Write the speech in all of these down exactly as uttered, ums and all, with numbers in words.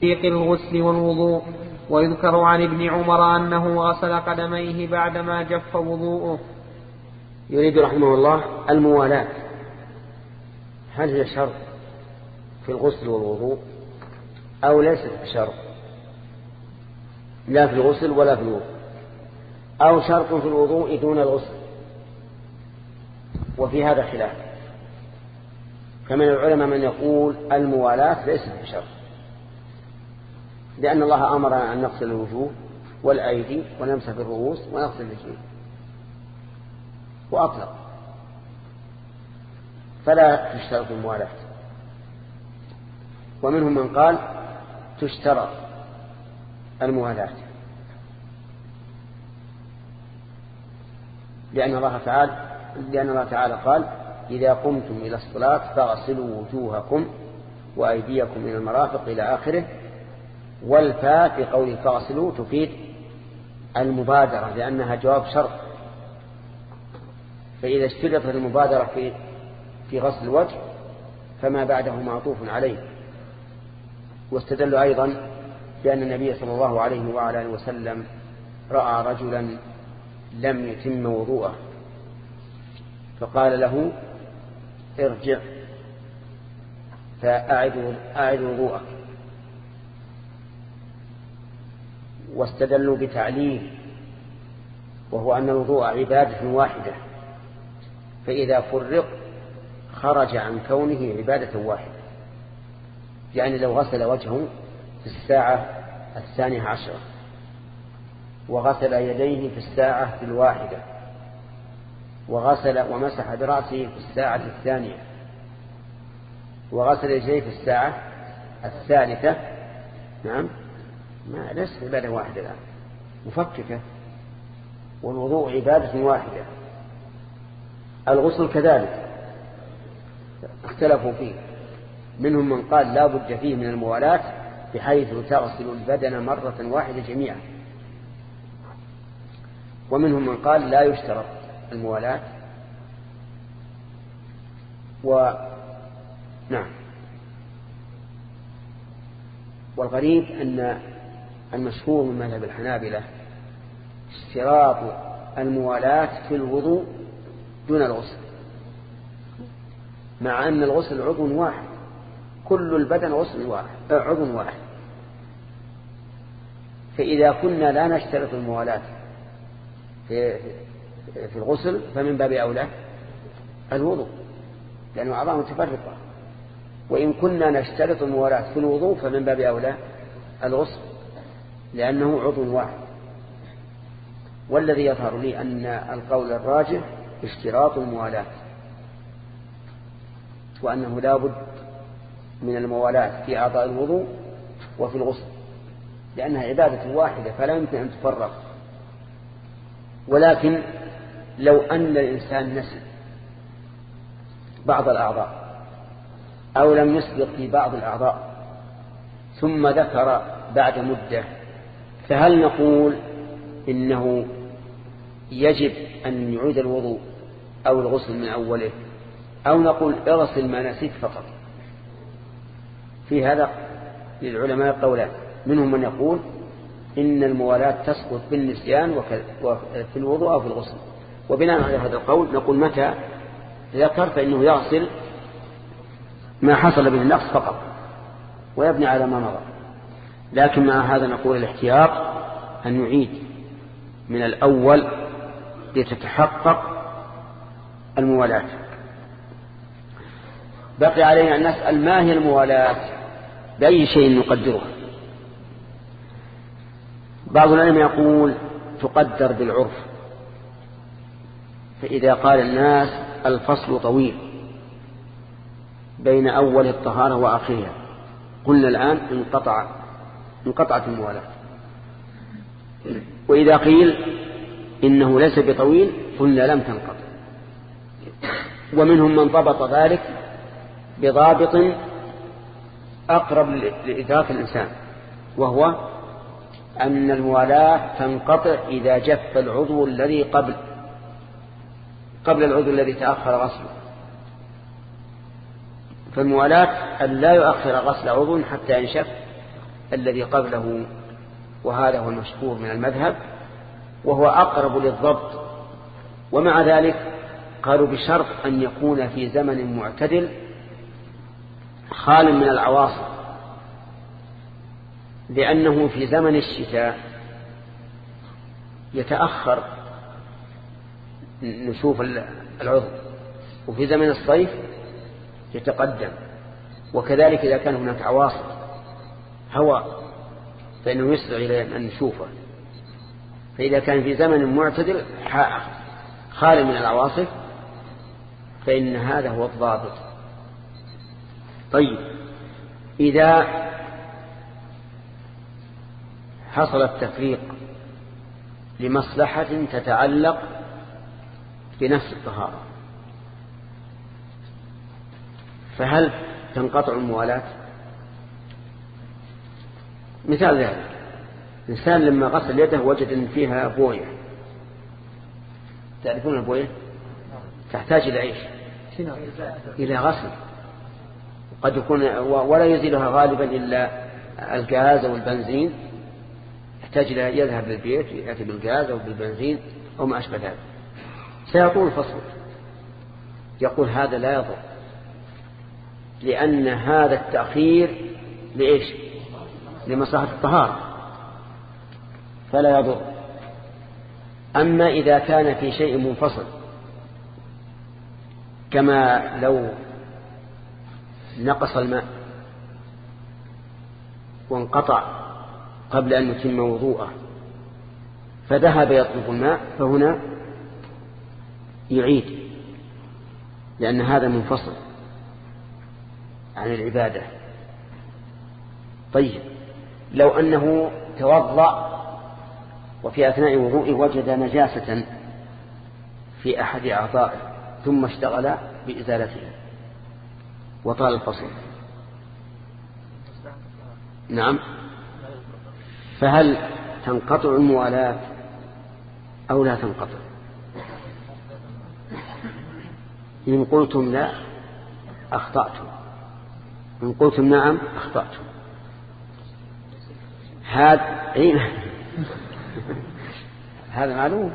في الغسل والوضوء. ويذكر عن ابن عمر أنه غسل قدميه بعدما جف وضوءه. يريد رحمه الله الموالاة، هل هي شرط في الغسل والوضوء أو ليست بشرط؟ لا في الغسل ولا في الوضوء، أو شرط في الوضوء دون الغسل، وفي هذا خلاف. فمن العلماء من يقول الموالاة ليست بشرط، لأن الله أمر أن نغسل الوجوه والأيدي ونمسح الرؤوس ونغسل الرجلين وأطلق، فلا تشترط الموالاة. ومنهم من قال تشترط الموالاة، لأن الله تعالى لأن الله تعالى قال إذا قمتم إلى الصلاة فاغسلوا وجوهكم وأيديكم إلى المرافق إلى آخره. والفاء في قوله فاغسلوا تفيد المبادرة لأنها جواب شرط، فإذا اشترطت المبادرة في في غسل الوجه فما بعده معطوف عليه. واستدل أيضا بأن النبي صلى الله عليه وعلى آله وسلم رأى رجلا لم يتم وضوءه فقال له ارجع فأعد وضوءك. واستدلوا بتعليل، وهو أن الوضوء عبادة واحدة، فإذا فرق خرج عن كونه عبادة واحدة. يعني لو غسل وجهه في الساعة الثانية عشرة وغسل يديه في الساعة الواحدة وغسل ومسح برأسه في الساعة الثانية وغسل يديه في الساعة الثالثة، نعم، ما ليس عبادة واحدة الآن، مفككة. والوضوء عبادة واحدة. الغسل كذلك اختلفوا فيه، منهم من قال لا بد فيه من الموالاة بحيث تغسل البدن مرة واحدة جميعا، ومنهم من قال لا يشترط الموالاة. و نعم والغريب أن المشهور من مذهب الحنابلة اشتراط الموالاة في الوضوء دون الغسل، مع أن الغسل عضو واحد، كل البدن غسل واحد عضو واحد. فإذا كنا لا نشترط الموالاة في في الغسل فمن باب أولى الوضوء، لأنه أعضاء متفرقة. وإن كنا نشترط الموالاة في الوضوء فمن باب أولى الغسل، لأنه عضو واحد. والذي يظهر لي أن القول الراجح اشتراط الموالاة، وأنه لا بد من الموالاة في أعضاء الوضوء وفي الغسل، لأنها عبادة واحدة فلا يمكن أن تفرق. ولكن لو أن الإنسان نسي بعض الأعضاء أو لم يسبق في بعض الأعضاء ثم ذكر بعد مدة، فهل نقول إنه يجب أن يعيد الوضوء أو الغسل من أوله، أو نقول اغسل ما نسيت فقط؟ في هذا للعلماء قولان، منهم من يقول إن الموالاة تسقط بالنسيان في الوضوء أو في الغسل. وبناء على هذا القول نقول متى ذكر فإنه يغسل ما حصل به النقص فقط ويبني على ما مضى. لكن مع هذا نقول الاحتياط أن نعيد من الأول لتتحقق الموالاة. بقي علينا أن نسأل ما هي الموالاة، بأي شيء نقدرها؟ بعض العلماء يقول تقدر بالعرف، فإذا قال الناس الفصل طويل بين أول الطهارة وآخرها قلنا الآن انقطع انقطعت الموالاة. وإذا قيل إنه ليس بطويل قلنا لم تنقطع. ومنهم من ضبط ذلك بضابط أقرب لإدراك الإنسان، وهو أن الموالاة تنقطع إذا جف العضو الذي قبل قبل العضو الذي تأخر غسله. فالموالاة أن لا يؤخر غسل عضو حتى ينشف الذي قبله، وهذا هو المشهور من المذهب وهو أقرب للضبط. ومع ذلك قالوا بشرط أن يكون في زمن معتدل خال من العواصف، لأنه في زمن الشتاء يتأخر نشوف العضو، وفي زمن الصيف يتقدم، وكذلك إذا كان هناك عواصف هواء فإنه يسرع إلى أن نشوفه. فإذا كان في زمن معتدل خال من العواصف فإن هذا هو الضابط. طيب، إذا حصل التفريق لمصلحة تتعلق بنفس الطهارة فهل تنقطع الموالاة؟ مثال ذلك، إنسان لما غسل يده وجد أن فيها بوية، تعرفون البوية تحتاج إلى إيش؟ إلى غسل، قد يكون ولا يزيلها غالبا إلا الغاز أو البنزين، يحتاج إلى يذهب للبيت يأتي بالغاز أو بالبنزين أو ما أشبه ذلك، سيطول الفصل. يقول هذا لا يضر، لأن هذا التأخير لإيش؟ لمصلحة الطهارة فلا يضر. أما إذا كان في شيء منفصل كما لو نقص الماء وانقطع قبل أن يتم وضوءه فذهب يطلب الماء فهنا يعيد، لأن هذا منفصل عن العبادة. طيب، لو أنه توضأ وفي أثناء وضوءه وجد نجاسة في أحد أعضائه ثم اشتغل بإزالتها وطال الفصل، نعم، فهل تنقطع الموالاة أو لا تنقطع؟ إن قلتم لا أخطأتم، إن قلتم نعم أخطأتم. هذا هذا معلوم.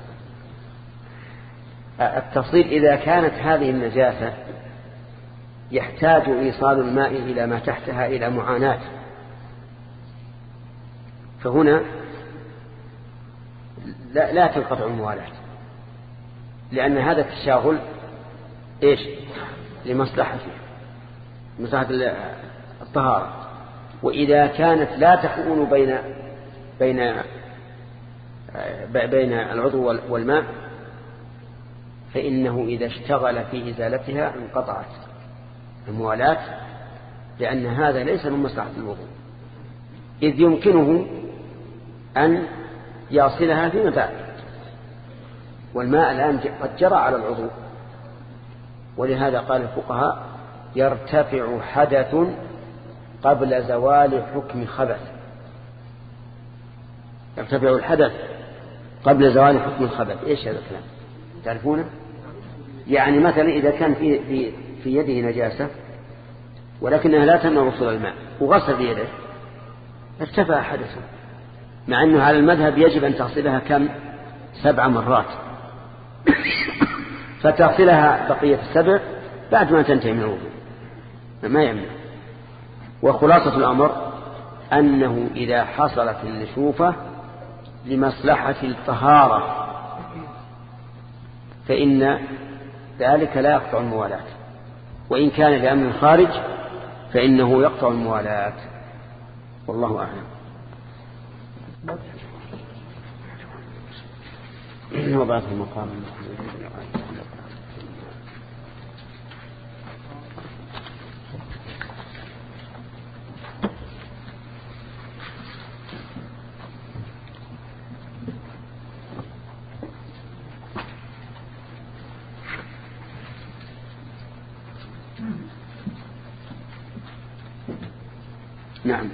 التفصيل إذا كانت هذه النجاسة يحتاج إيصال الماء إلى ما تحتها إلى معاناة، فهنا لا, لا تنقطع الموالاة، لأن هذا التشاغل إيش؟ لمصلحة مصلحة الطهارة. وإذا كانت لا تكون بين بين بين العضو والماء فإنه إذا اشتغل في إزالتها انقطعت الموالاة، لأن هذا ليس من مصلحة الوضوء، إذ يمكنه أن يصلها فيما بعد، والماء الآن قد جرى على العضو. ولهذا قال الفقهاء يرتفع حدث قبل زوال حكم خبث، يرتفع الحدث قبل زوال حكم الخبث. إيش هذا الكلام؟ تعرفونه؟ يعني مثلا إذا كان في, في, في يده نجاسة ولكنها لا تمنع وصول الماء وغسل يده ارتفع حدثه، مع أنه على المذهب يجب أن تغسلها كم؟ سبع مرات فتغسلها بقية السبع بعد ما تنتهي من الوضوء ما يمنع. وخلاصة الأمر أنه إذا حصلت النشوفة لمصلحة الطهارة فإن ذلك لا يقطع الموالاة، وإن كان لأمر خارج فإنه يقطع الموالاة، والله أعلم. وبعث المقام نعم.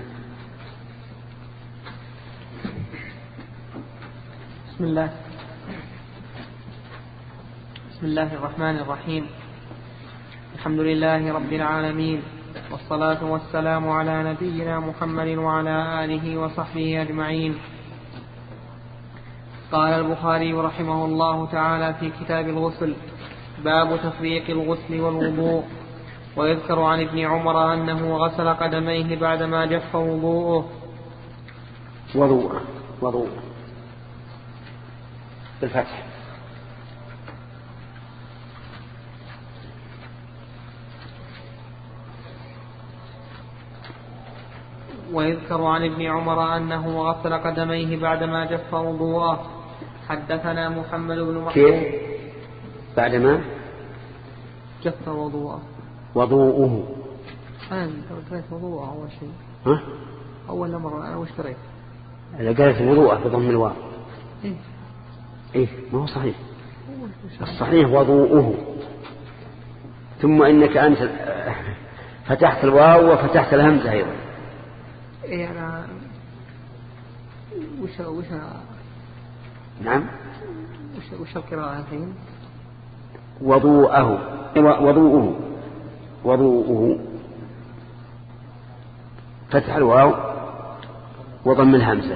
بسم الله بسم الله الرحمن الرحيم. الحمد لله رب العالمين، والصلاة والسلام على نبينا محمد وعلى آله وصحبه أجمعين. قال البخاري رحمه الله تعالى في كتاب الغسل: باب تفريق الغسل والوضوء. ويذكر عن ابن عمر أنه غسل قدميه بعدما جف وضوءه. وضوء وضوء بالفتح. ويذكر عن ابن عمر أنه غسل قدميه بعدما جف وضوءه. حدثنا محمد بن محمود. كيف بعدما جف وضوءه؟ وضوءه. أنا قريت وضوءه أول شيء. ها؟ أول مرة أنا وش قريت؟ إذا قالت وضوءه بضم الواو. إيه؟ إيه ما هو صحيح. الصحيح وضوءه. ثم إنك أنت فتحت الواو وفتحت الهمزة أيضا. إيه أنا وش وش نعم وش وش القراءة الحين؟ وضوءه وضوءه وضوءه فتح الواو وضم الهمزة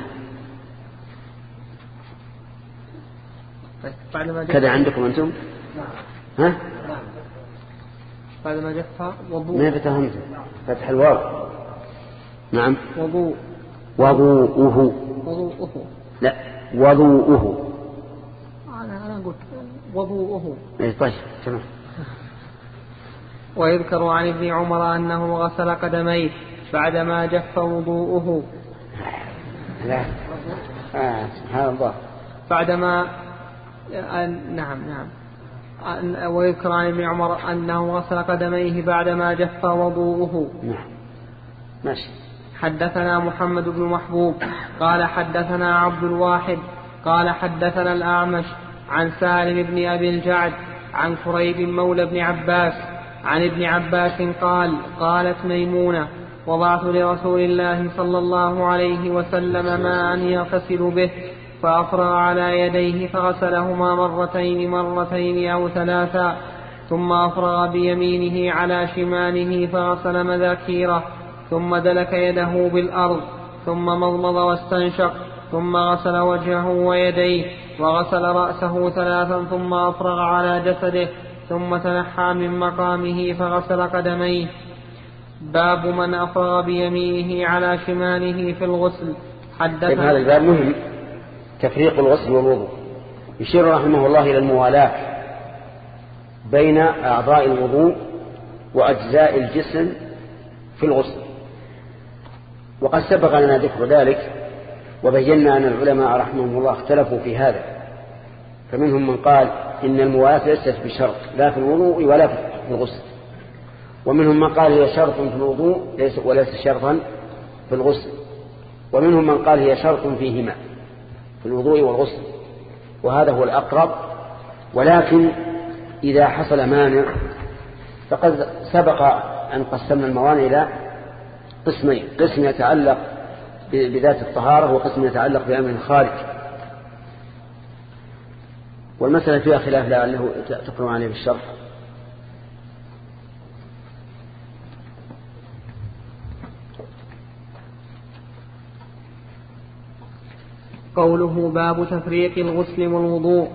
كذا عندكم أنتم؟ نعم. ها؟ نعم. بعد ما جفها وضوء. ما فتح همزة فتح الواو. نعم. وضوء. وضوءه. وضوءه. لا وضوءه. أنا أنا قلت وضوءه. إيه طيب تمام. ويذكر عن ابن عمر أنه غسل قدميه بعدما جف وضوءه. لا آه سبحان الله. بعدما آه نعم نعم. ويذكر عن ابن عمر أنه غسل قدميه بعدما جف وضوءه. نعم ماشي. حدثنا محمد بن محبوب قال حدثنا عبد الواحد قال حدثنا الأعمش عن سالم بن أبي الجعد عن كريب مولى بن عباس عن ابن عباس قال: قالت ميمونة: وضعت لرسول الله صلى الله عليه وسلم ماء يغتسل به فأفرغ على يديه فغسلهما مرتين مرتين أو ثلاثا، ثم أفرغ بيمينه على شماله فغسل مذاكيره، ثم دلك يده بالأرض، ثم مضمض واستنشق، ثم غسل وجهه ويديه وغسل رأسه ثلاثا، ثم أفرغ على جسده، ثم تنحى من مقامه فغسل قدميه. باب من أفرغ بيمينه على شماله في الغسل. حدثنا. هذا الباب مهم، تفريق الغسل والوضوء. يشير رحمه الله إلى الموالاة بين أعضاء الوضوء وأجزاء الجسم في الغسل، وقد سبق لنا ذكر ذلك وبينا أن العلماء رحمهم الله اختلفوا في هذا، فمنهم من قال إن الموالاة ليست بشرط لا في الوضوء ولا في الغسل، ومنهم من قال هي شرط في الوضوء وليس شرطا في الغسل، ومنهم من قال هي شرط فيهما في الوضوء والغسل، وهذا هو الأقرب. ولكن إذا حصل مانع فقد سبق أن قسمنا الموانع إلى قسمين: قسم يتعلق بذات الطهارة وقسم يتعلق بأمر خارج، والمسألة فيها خلاف لعله تقرأ عليه بالشرح. قوله: باب تفريق الغسل والوضوء.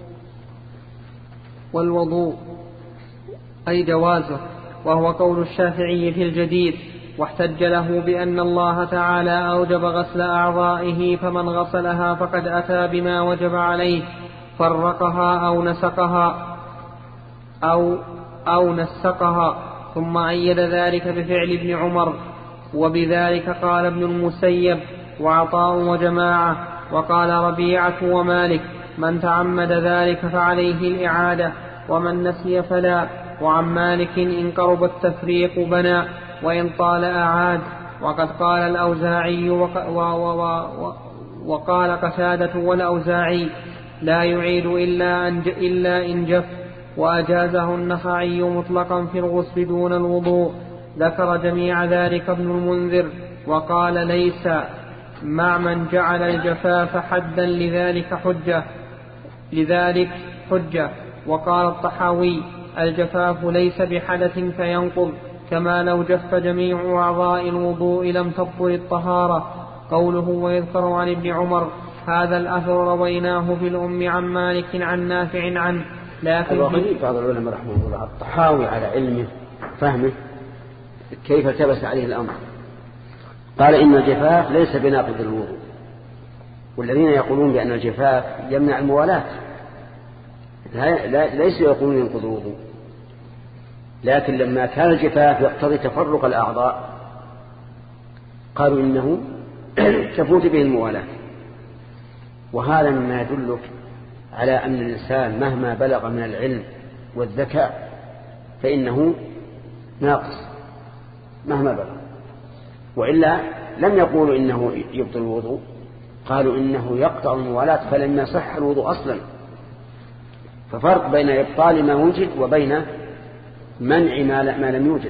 والوضوء أي جوازه، وهو قول الشافعي في الجديد، واحتج له بأن الله تعالى أوجب غسل أعضائه، فمن غسلها فقد أتى بما وجب عليه، فرقها أو نسقها أو, أو نسقها. ثم أيد ذلك بفعل ابن عمر، وبذلك قال ابن المسيب وعطاء وجماعة، وقال ربيعة ومالك: من تعمد ذلك فعليه الإعادة، ومن نسي فلا. وعن مالك: إن قرب التفريق بنى، وإن طال أعاد. وقد قال الأوزاعي وقال قتادة والأوزاعي: لا يعيد إلا, إلا إن جف. وأجازه النخعي مطلقا في الغسل دون الوضوء. ذكر جميع ذلك ابن المنذر، وقال: ليس مع من جعل الجفاف حدا لذلك حجة لذلك حجة. وقال الطحاوي: الجفاف ليس بحدث فينقض، كما لو جف جميع أعضاء الوضوء لم تبطل الطهارة. قوله ويذكر عن ابن عمر هذا الأثر رويناه في الأم عن مالك عن نافع عنه. لكن في بعض العلماء رحمه الله الطحاوي على علمه فهمه كيف التبس عليه الأمر قال إن الجفاف ليس بناقض الوضوء، والذين يقولون بأن الجفاف يمنع الموالاة ليس يقولون ينقض الوضوء، لكن لما كان الجفاف يقتضي تفرق الأعضاء قالوا إنه تفوت به الموالاة. وهذا مما يدلك على أن الإنسان مهما بلغ من العلم والذكاء فإنه ناقص مهما بلغ، وإلا لم يقولوا إنه يبطل الوضوء، قالوا إنه يقطع الموالاة فلم يصح الوضوء أصلا. ففرق بين إبطال ما وجد وبين منع ما لم يوجد.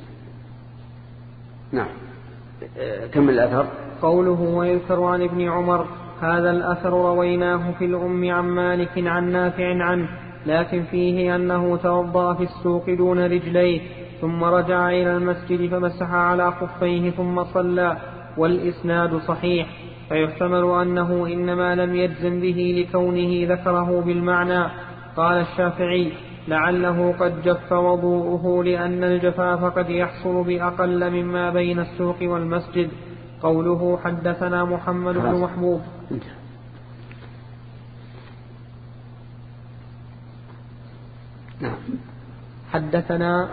نعم كمل الأثر. قوله ويذكر عن ابن عمر هذا الأثر رويناه في الأم عن مالك عن نافع عنه، لكن فيه أنه توضأ في السوق دون رجليه ثم رجع إلى المسجد فمسح على خفيه ثم صلى، والإسناد صحيح، فيحتمل أنه إنما لم يجزم به لكونه ذكره بالمعنى. قال الشافعي لعله قد جف وضوءه لأن الجفاف قد يحصل بأقل مما بين السوق والمسجد. قوله حدثنا محمد بن محبوب. نعم. حدثنا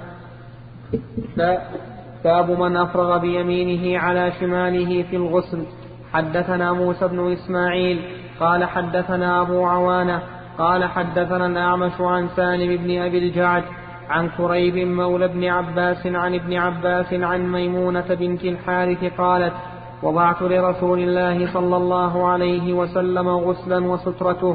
باب من أفرغ بيمينه على شماله في الغسل. حدثنا موسى بن إسماعيل قال حدثنا أبو عوانة قال حدثنا الأعمش عن سالم بن أبي الجعد عن كريب مولى بن عباس عن ابن عباس عن ميمونة بنت الحارث قالت وضعت لرسول الله صلى الله عليه وسلم غسلا وسترته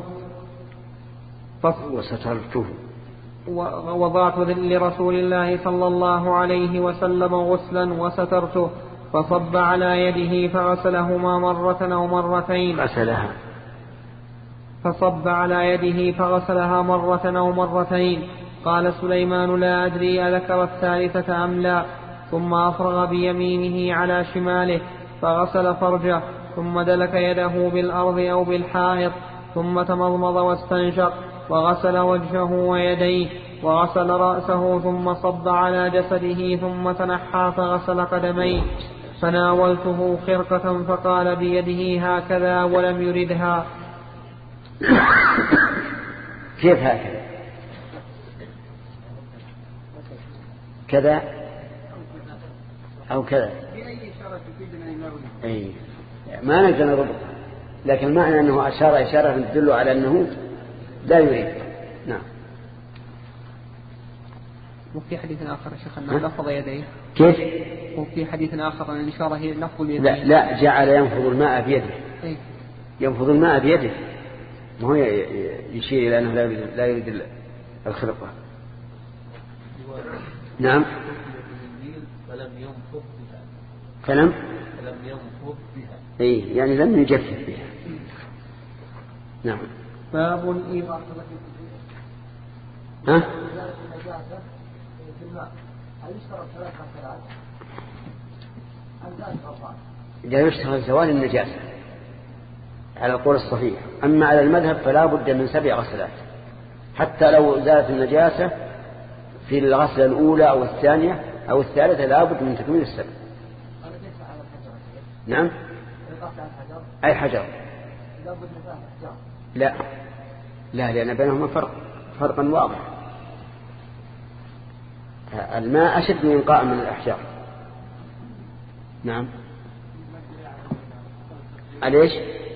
وسترته وضعت لرسول الله صلى الله عليه وسلم غسلا وسترته فصب على يده فغسلهما مرة أو مرتين غسلها فصب على يده فغسلها مرة أو مرتين. قال سليمان لا أدري أذكر الثالثة أم لا. ثم أفرغ بيمينه على شماله فغسل فرجه ثم دلك يده بالأرض أو بالحائط ثم تمضمض واستنشق وغسل وجهه ويديه وغسل رأسه ثم صب على جسده ثم تنحى فغسل قدميه. فناولته خرقة فقال بيده هكذا ولم يردها. كيف هكذا كذا أو كذا أي ما نقدر نربطها، لكن معنى أنه أشار إشارة تدل على أنه لا يريد. نعم. وفي حديث آخر يا شيخ أنه لفظ يديه. كيف؟ وفي حديث آخر أن الإشارة هي لفظ اليدين. لا لا جعل ينفض الماء بيده. أي. ينفض الماء بيده، ما هو يشير إلى أنه لا يريد لا يريد الخلقة. نعم. فلم ينفض بها. فلم. فلم ينفض بها. أي يعني لم يجفف بها. نعم. باب إذا ها؟ لا يشتغل زوال النجاسة على القول الصحيح، أما على المذهب فلا بد من سبع غسلات حتى لو زالت النجاسة في الغسلة الأولى أو الثانية أو الثالثة لا بد من تكميل السبع. نعم. أي حجر؟ لا لا لأن بينهما فرق فرقا واضح. الماء أشد من قاء من الأحجار. نعم. أليش؟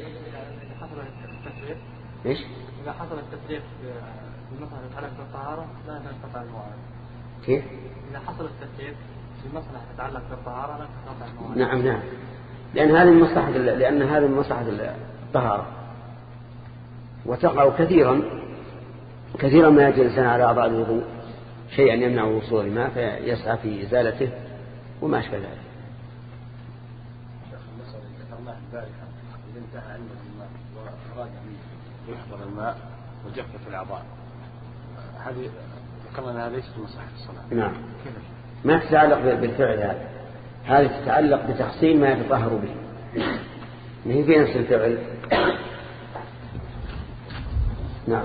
إيش؟ إذا حصل التفريق بمصلحة تتعلق بالطهارة لا تنقطع المواد. كيف؟ إذا حصل التفريق بمصلحة تتعلق بالطهارة لا تنقطع المواد. نعم نعم، لأن هذه المصلحة لأن هذه المصلحة الطهارة، وتقع كثيرا كثيرا ما يجي الإنسان على أعضاء الوضوء شيئا يمنع وصول الماء فيسعى في إزالته وما أشبه ذلك. شيخ المسألة اللي ذكرناها البارحة إذا انتهى عنده الماء وأراد أن يحضر الماء وجفت الأعضاء، هذه ذكرنا أنها ليست من صحة الصلاة. نعم. ما تتعلق بالفعل هذا، هذه تتعلق بتحصيل ما يتطهر به، ما هي في نفس الفعل. نعم.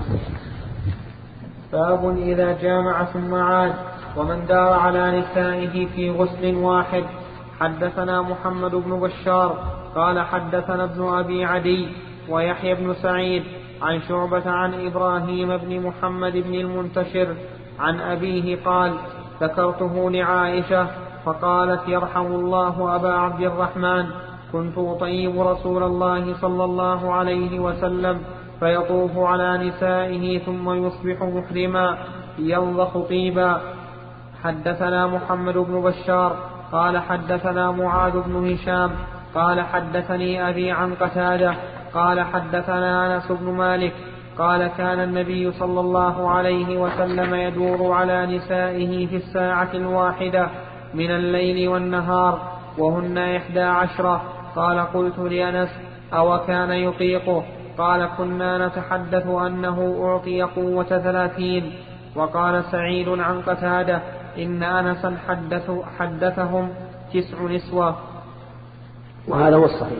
باب إذا جامع ثم عاد ومن دار على نسائه في غسل واحد. حدثنا محمد بن بشار قال حدثنا ابن أبي عدي ويحيى بن سعيد عن شعبة عن إبراهيم بن محمد بن المنتشر عن أبيه قال ذكرته لعائشة فقالت يرحم الله أبا عبد الرحمن كنت أطيب رسول الله صلى الله عليه وسلم فيطوف على نسائه ثم يصبح محرما ينضخ طيبا. حدثنا محمد بن بشار قال حدثنا معاذ بن هشام قال حدثني أبي عن قتادة قال حدثنا أنس بن مالك قال كان النبي صلى الله عليه وسلم يدور على نسائه في الساعة الواحدة من الليل والنهار وهن إحدى عشرة. قال قلت لأنس أو كان يطيقه؟ قال كنا نتحدث أنه أعطي قوة ثلاثين. وقال سعيد عن قتادة إن أنسا حدث حدثهم تسع نسوة. وهذا هو الصحيح،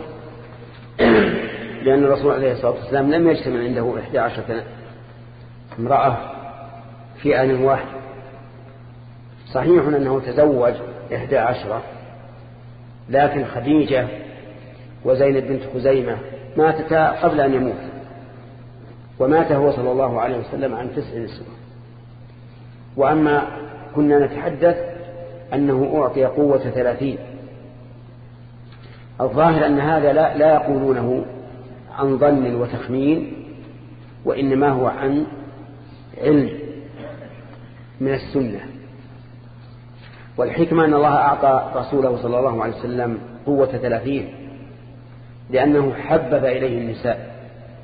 لأن الرسول عليه الصلاة والسلام لم يجتمع عنده إحدى عشرة امرأة في آن واحد. صحيح أنه تزوج إحدى عشرة، لكن خديجة وزينب بنت خزيمة ماتتا قبل أن يموت، ومات هو صلى الله عليه وسلم عن تسع نسوة. وأما كنا نتحدث أنه أعطي قوة ثلاثين، الظاهر أن هذا لا, لا يقولونه عن ظن وتخمين، وإنما هو عن علم من السنة. والحكمة أن الله أعطى رسوله صلى الله عليه وسلم قوة ثلاثين لأنه حبب إليه النساء،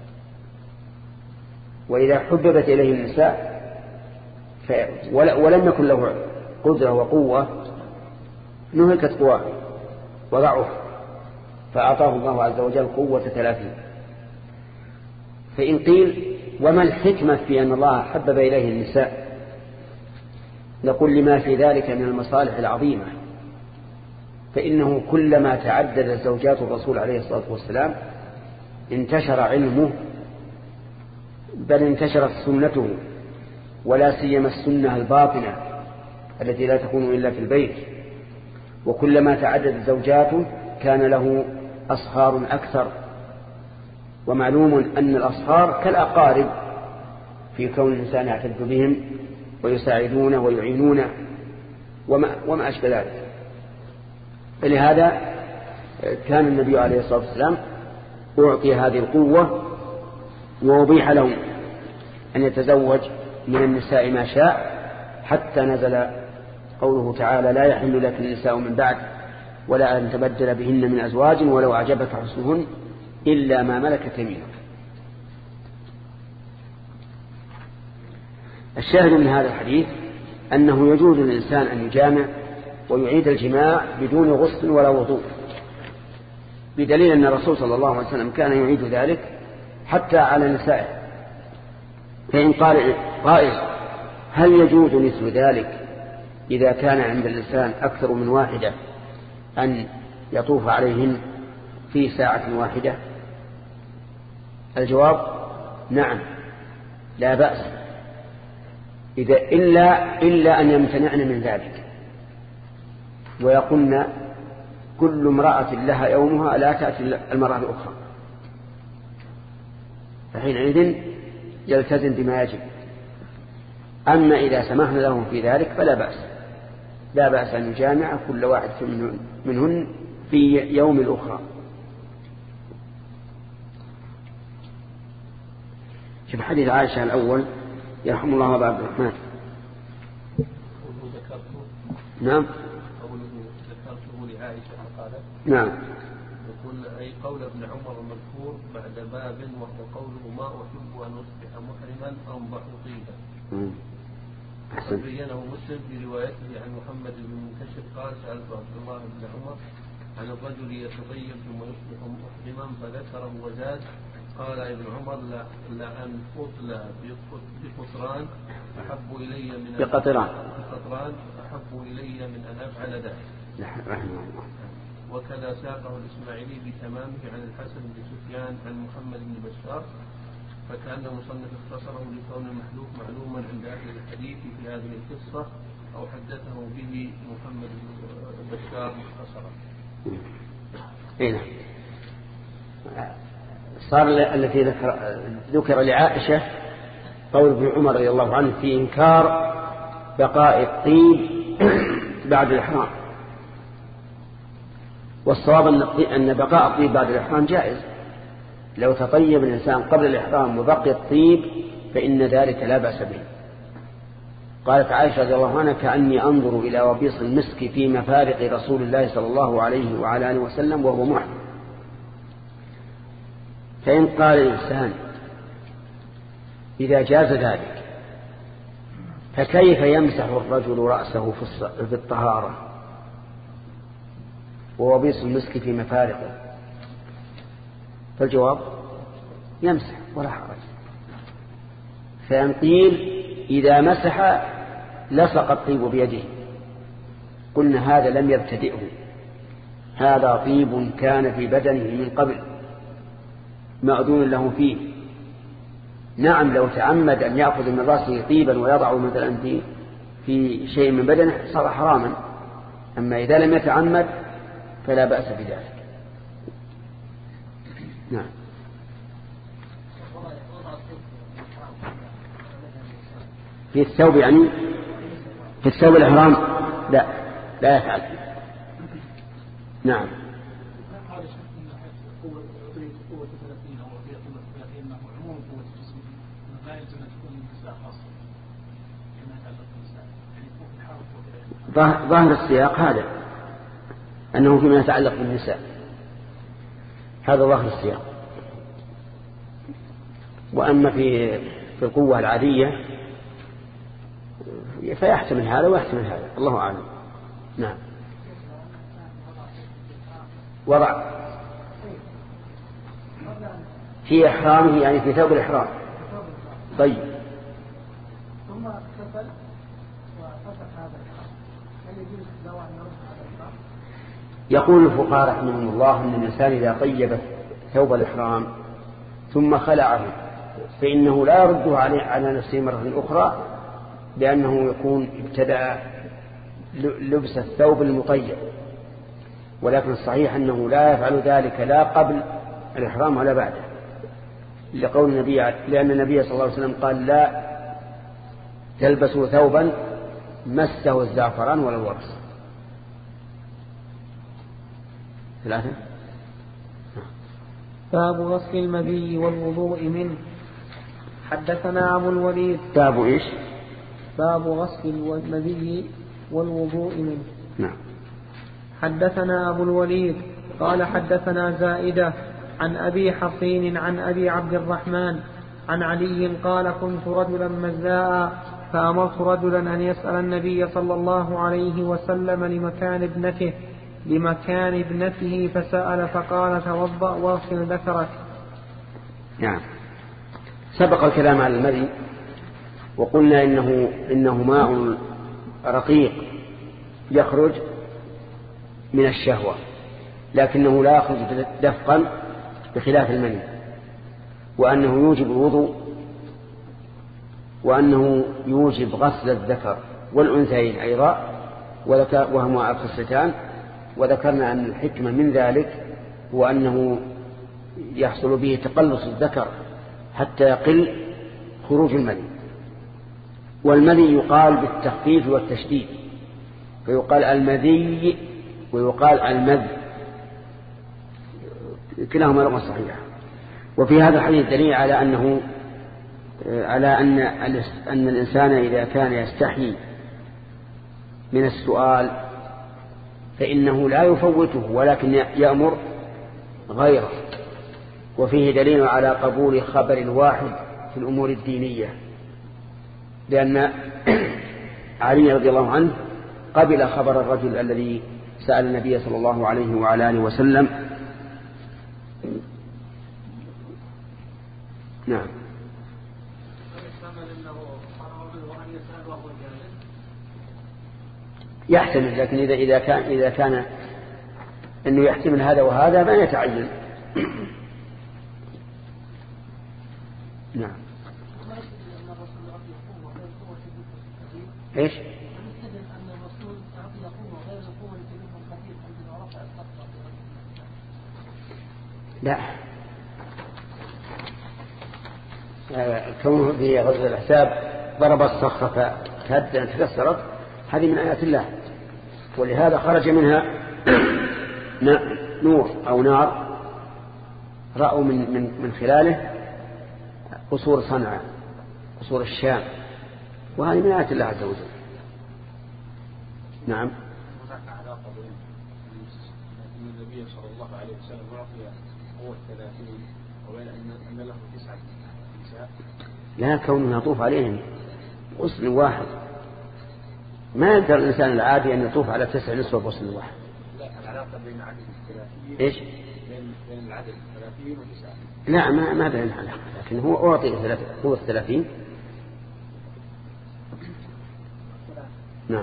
وإذا حببت إليه النساء ولم يكن له قدرة وقوة نهكت قواه وضعف، فأعطاه الله عز وجل قوة ثلاثين. فإن قيل وما الحكمة في أن الله حبب إليه النساء؟ نقول لما في ذلك من المصالح العظيمة، فإنه كلما تعددت زوجات الرسول عليه الصلاة والسلام انتشر علمه، بل انتشرت سنته، ولا سيما السنة الباطنة التي لا تكون إلا في البيت. وكلما تعددت زوجاته كان له أصهار أكثر، ومعلوم أن الأصهار كالأقارب في كون الإنسان يعتد بهم ويساعدونه ويعينونه وما, وما أشبه ذلك. فلهذا كان النبي عليه الصلاة والسلام أعطي هذه القوة، ووضيح لهم أن يتزوج من النساء ما شاء، حتى نزل قوله تعالى لا يحل لك النساء من بعد ولا أن تبدل بهن من أزواج ولو أعجبك حسنهن إلا ما ملكت يمينك. الشاهد من هذا الحديث أنه يجوز للإنسان أن يجامع ويعيد الجماع بدون غسل ولا وضوء، بدليل أن الرسول صلى الله عليه وسلم كان يعيد ذلك حتى على نسائه. فإن قال قائل هل يجوز مثل ذلك إذا كان عند الإنسان أكثر من واحدة أن يطوف عليهن في ساعة واحدة؟ الجواب نعم لا بأس، إذا إلا, إلا أن يمتنعن من ذلك ويقولن كل امرأة لها يومها لا تأتي المرأة الأخرى، فحينئذ يلتزم بما يجب. أما إذا سمحنا لهم في ذلك فلا بأس، لا بأس أن يجامع كل واحد منهن في يوم الأخرى. شوف حديث عائشة الأول يرحم الله أبا عبد الرحمن. نعم ذكرته لعائشة قالت نعم يقول أي قول ابن عمر المذكور بعد باب وهو قوله ما أحب أن أصبح محرما أنضح طيبا. أحسن. بينه مسلم في روايته عن محمد بن منتشر قال سألت عبد الله بن عمر عن الرجل يتطيب ثم يصبح محرما فذكره وزاد قال ابن عمر لا, لا أن أطلى بقطران أحب إلي من بقطران بقطران أحب إلي من أن أفعل ذلك. رحمه الله. وكذا ساقه الإسماعيلي بتمامه عن الحسن بن سفيان عن محمد بن بشار، فكأن المصنف اختصره لكون المحذوف معلوما عند أهل الحديث في هذه القصة، أو حدثه به محمد بن بشار مختصرا. هنا صار التي ذكر, ذكر لعائشة قول ابن عمر رضي الله عنه في إنكار بقاء الطيب بعد الإحرام، والصواب أن بقاء الطيب بعد الإحرام جائز. لو تطيب الإنسان قبل الإحرام وبقي الطيب فإن ذلك لا بأس به. قالت عائشة رضي الله عنها كأني أنظر إلى وبيص المسك في مفارق رسول الله صلى الله عليه وعلى آله وسلم وهو محرم. فإن قال الإنسان إذا جاز ذلك فكيف يمسح الرجل رأسه في الطهارة ووبيص المسك في مفارقه؟ فالجواب يمسح ولا حرج. فإن قيل إذا مسح لصق الطيب بيده، قلنا هذا لم يبتدئه، هذا طيب كان في بدنه من قبل مأذون له فيه. نعم لو تعمد أن يأخذ من رأسه طيبا ويضعه مثلا في, في شيء من بدنه صار حراما، أما إذا لم يتعمد فلا بأس بذلك. نعم. في الثوب يعني في الثوب الإحرام لا لا يفعل. نعم. ظاهر السياق هذا أنه فيما يتعلق بالنساء، هذا ظاهر السياق. وأما في في القوة العادية فيحتمل هذا ويحتمل هذا، الله أعلم. نعم. وضع في إحرامه يعني في ثوب الإحرام. طيب. ثم اغتسل وفتح هذا الإحرام، هل يجوز له أن يرد هذا الإحرام؟ يقول الفقهاء رحمهم الله أن الإنسان إذا طيب ثوب الإحرام ثم خلعه فإنه لا يرده على نفسه مرة أخرى، لأنه يكون ابتدأ لبس الثوب المطيب. ولكن الصحيح أنه لا يفعل ذلك لا قبل الإحرام ولا بعده، لقول النبي، لأن النبي صلى الله عليه وسلم قال لا تلبسوا ثوبا مسه الزعفران ولا الورس. ثلاثة. باب غسل المذي والوضوء منه. حدثنا أبو الوليد. باب إيش؟ باب غسل المذي والوضوء منه. نعم. حدثنا أبو الوليد قال حدثنا زائدة عن أبي حصين عن أبي عبد الرحمن عن علي قال كنت رجلا مزاء فأمرت رجلا أن يسأل النبي صلى الله عليه وسلم لمكان ابنته لمكان ابنته فسأل فقال توضأ واغسل ذكرك. نعم. سبق الكلام على المذي وقلنا إنه, إنه ماء رقيق يخرج من الشهوة، لكنه لا يخرج دفقا بخلاف المني، وأنه يوجب الوضوء، وأنه يوجب غسل الذكر والأنثيين أيضا، وهما الخصلتان. وذكرنا أن الحكمة من ذلك هو أنه يحصل به تقلص الذكر حتى يقل خروج المني. والمذي يقال بالتخفيف والتشديد، فيقال المذي ويقال المذ، كلاهما لغة صحيحة. وفي هذا الحديث دليل على أنه على أن أن الإنسان إذا كان يستحي من السؤال فإنه لا يفوته ولكن يأمر غيره. وفيه دليل على قبول خبر الواحد في الأمور الدينية، لأن علي رضي الله عنه قبل خبر الرجل الذي سأل النبي صلى الله عليه وعلى آله وسلم. نعم. يحتمل، لكن إذا إذا كان إذا كان أنه يحتمل هذا وهذا ما يتعين. نعم. إيش؟ لا، كونه في غزوة الأحزاب ضرب الصخرة فهدا تكسرت، هذه من آيات الله، ولهذا خرج منها نور أو نار رأوا من من من خلاله قصور صنعاء، قصور الشام، وهذه من آيات الله عز وجل. نعم. هناك علاقة بين النبي صلى الله عليه وسلم أعطي قوة ثلاثين وبين أن له تسعة نساء؟ لا، كونه يطوف عليهم غسل واحد، ما يقدر الإنسان العادي أن يطوف على تسع نسوة غسل واحد. لا، العلاقة بين عدد الثلاثين. إيش؟ بين بين العدد الثلاثين وتسعة. لا، ما ما بين علاقة، لكن هو أعطي قوة ثلاثين. نعم.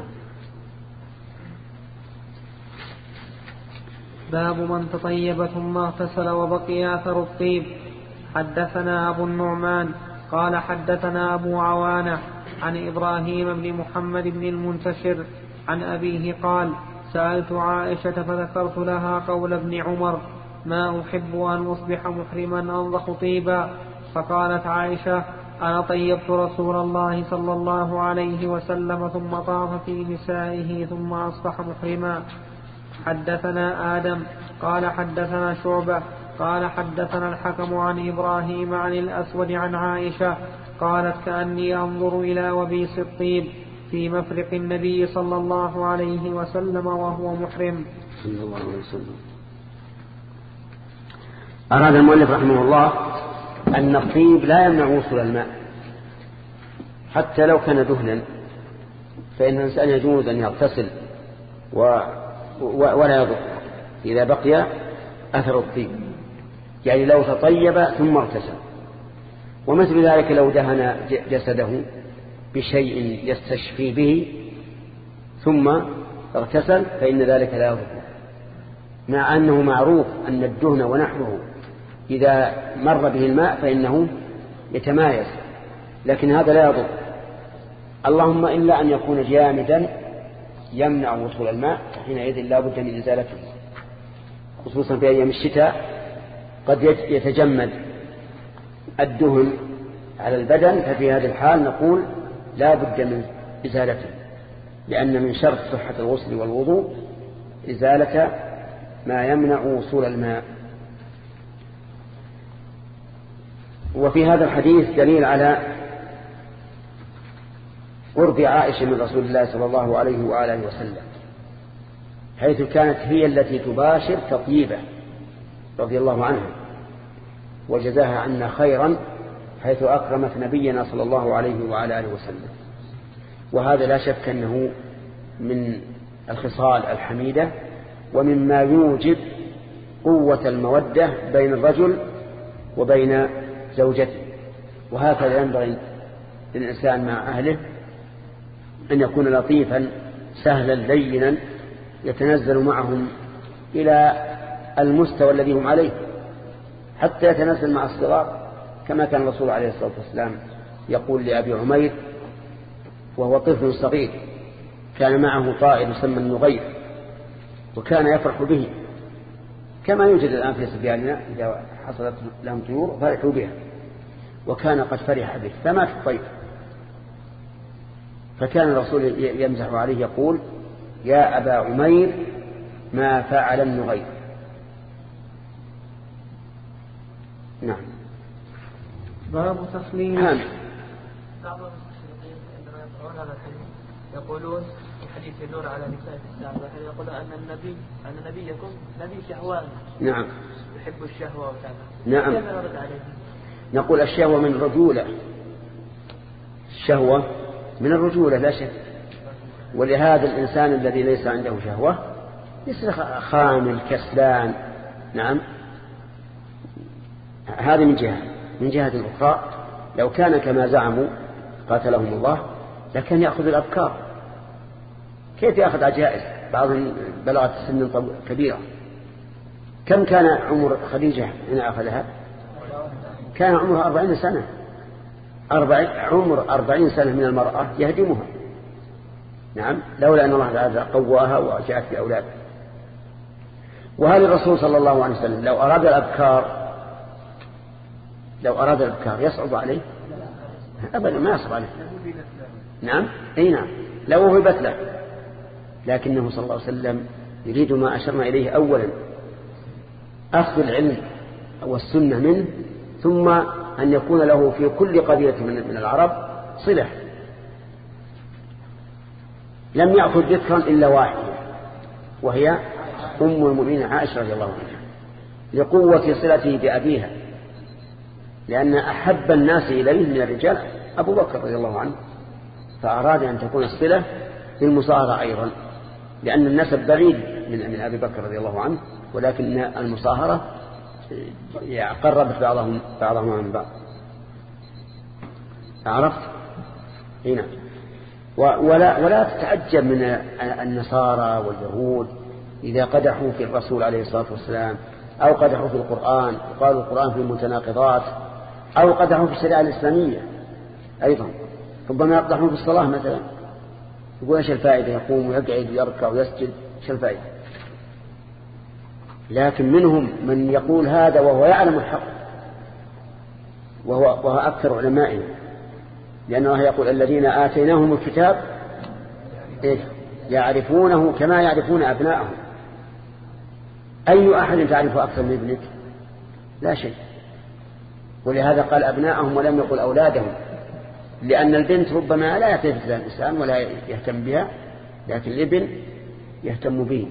باب من تطيب ثم اغتسل وبقي أثر الطيب. حدثنا أبو النعمان قال حدثنا أبو عوانة عن إبراهيم بن محمد بن المنتشر عن أبيه قال سألت عائشة فذكرت لها قول ابن عمر ما أحب أن أصبح محرما أنضخ طيبا، فقالت عائشة أنا طيبت رسول الله صلى الله عليه وسلم ثم طاف في نسائه ثم أصبح محرما. حدثنا آدم قال حدثنا شعبة قال حدثنا الحكم عن إبراهيم عن الأسود عن عائشة قالت كأني أنظر إلى وبيص الطيب في مفرق النبي صلى الله عليه وسلم وهو محرم. صلى الله عليه وسلم. أراد المؤلف رحمه الله أن الطيب لا يمنع وصول الماء حتى لو كان دهنا، فإن الإنسان يجوز أن يغتسل و... و... ولا يضر إذا بقي أثر الطيب، يعني لو تطيب ثم اغتسل. ومثل ذلك لو دهن جسده بشيء يستشفي به ثم اغتسل فإن ذلك لا يضر، مع أنه معروف أن الدهن ونحوه إذا مر به الماء فإنه يتمايز، لكن هذا لا يضر، اللهم إلا أن يكون جامدا يمنع وصول الماء، حينئذ لا بد من إزالته، خصوصا في أيام الشتاء قد يتجمد الدهن على البدن، ففي هذه الحال نقول لا بد من إزالته، لأن من شرط صحة الغسل والوضوء إزالة ما يمنع وصول الماء. وفي هذا الحديث دليل على قرب عائشة من رسول الله صلى الله عليه وآله وسلم، حيث كانت هي التي تباشر تطيبه رضي الله عنها، وجزاها عنا خيرا حيث أكرمت نبينا صلى الله عليه وعلى آله وسلم. وهذا لا شك أنه من الخصال الحميدة ومما يوجب قوة المودة بين الرجل وبين زوجته. وهكذا ينبغي للإنسان مع أهله أن يكون لطيفا سهلا لينا يتنزل معهم إلى المستوى الذي هم عليه، حتى يتنزل مع الصغار، كما كان الرسول عليه الصلاة والسلام يقول لأبي عمير وهو طفل صغير كان معه طائر يسمى النغير، وكان يفرح به كما يوجد الآن في صبياننا إذا حصلت لهم طيور فرحوا بها، وكان قد فرح به فمات الطير، فكان الرسول يمزح عليه يقول يا أبا عمير ما فعل النغير. نعم. باب تسليم. نعم. بعض المستشرقين عندما يقرؤون هذا الحديث يقولون في حديث يدور على نساء السابق يقولون أن النبي أن نبيكم نبي شهواني. نعم. يحب الشهوة وكذا. نعم. كيف نرد عليه؟ نقول الشهوة من الرجولة، الشهوة من الرجولة لا شك، ولهذا الإنسان الذي ليس عنده شهوة يصير خامل كسلان. نعم. هذه من جهة. من جهة أخرى لو كان كما زعموا قاتلهم الله لكان يأخذ الأبكار كيف يأخذ عجائز؟ بعضهم بلغت سن كبيرة. كم كان عمر خديجة حين أخذها؟ كان عمرها أربعين سنة. أربعين عمر أربعين سنة من المرأة يهدمها. نعم، لولا أن الله تعالى قواها وجاءت بأولاد. وهل الرسول صلى الله عليه وسلم لو أراد الأبكار لو أراد الأبكار يصعب عليه؟ أبدا ما يصعب عليه. نعم، أي نعم، لو وهبت له، لكنه صلى الله عليه وسلم يريد ما أشرنا إليه أولا، أخذ العلم والسنة منه، ثم أن يكون له في كل قبيلة من العرب صلة. لم يأخذ ذكرا إلا واحدة، وهي أم المؤمنين عائشة رضي الله عنها، لقوة صلته بأبيها، لأن أحب الناس إليه من الرجال أبو بكر رضي الله عنه، فأراد أن تكون الصلة بالمصاهرة أيضا، لأن النسب بعيد من من أبي بكر رضي الله عنه، ولكن المصاهرة قربت بعضهم بعضهم من بعض. عرفت؟ هنا ولا ولا تتعجب من النصارى واليهود إذا قدحوا في الرسول عليه الصلاة والسلام، أو قدحوا في القرآن وقالوا القرآن في المتناقضات، أو قدحوا في الشريعة الإسلامية أيضا. ربما يقدحون في الصلاة مثلا، يقول ايش الفائدة؟ يقوم ويقعد ويركع ويسجد، ايش الفائدة؟ لكن منهم من يقول هذا وهو يعلم الحق، وهو, وهو أكثر علمائه، لأن الله يقول الذين آتيناهم الكتاب إيه؟ يعرفونه كما يعرفون أبناءهم. أي أحد تعرف أكثر من ابنك؟ لا شيء. ولهذا قال أبناءهم ولم يقل أولادهم، لأن البنت ربما لا يهتم بها الإنسان ولا يهتم بها، لكن الابن يهتم به.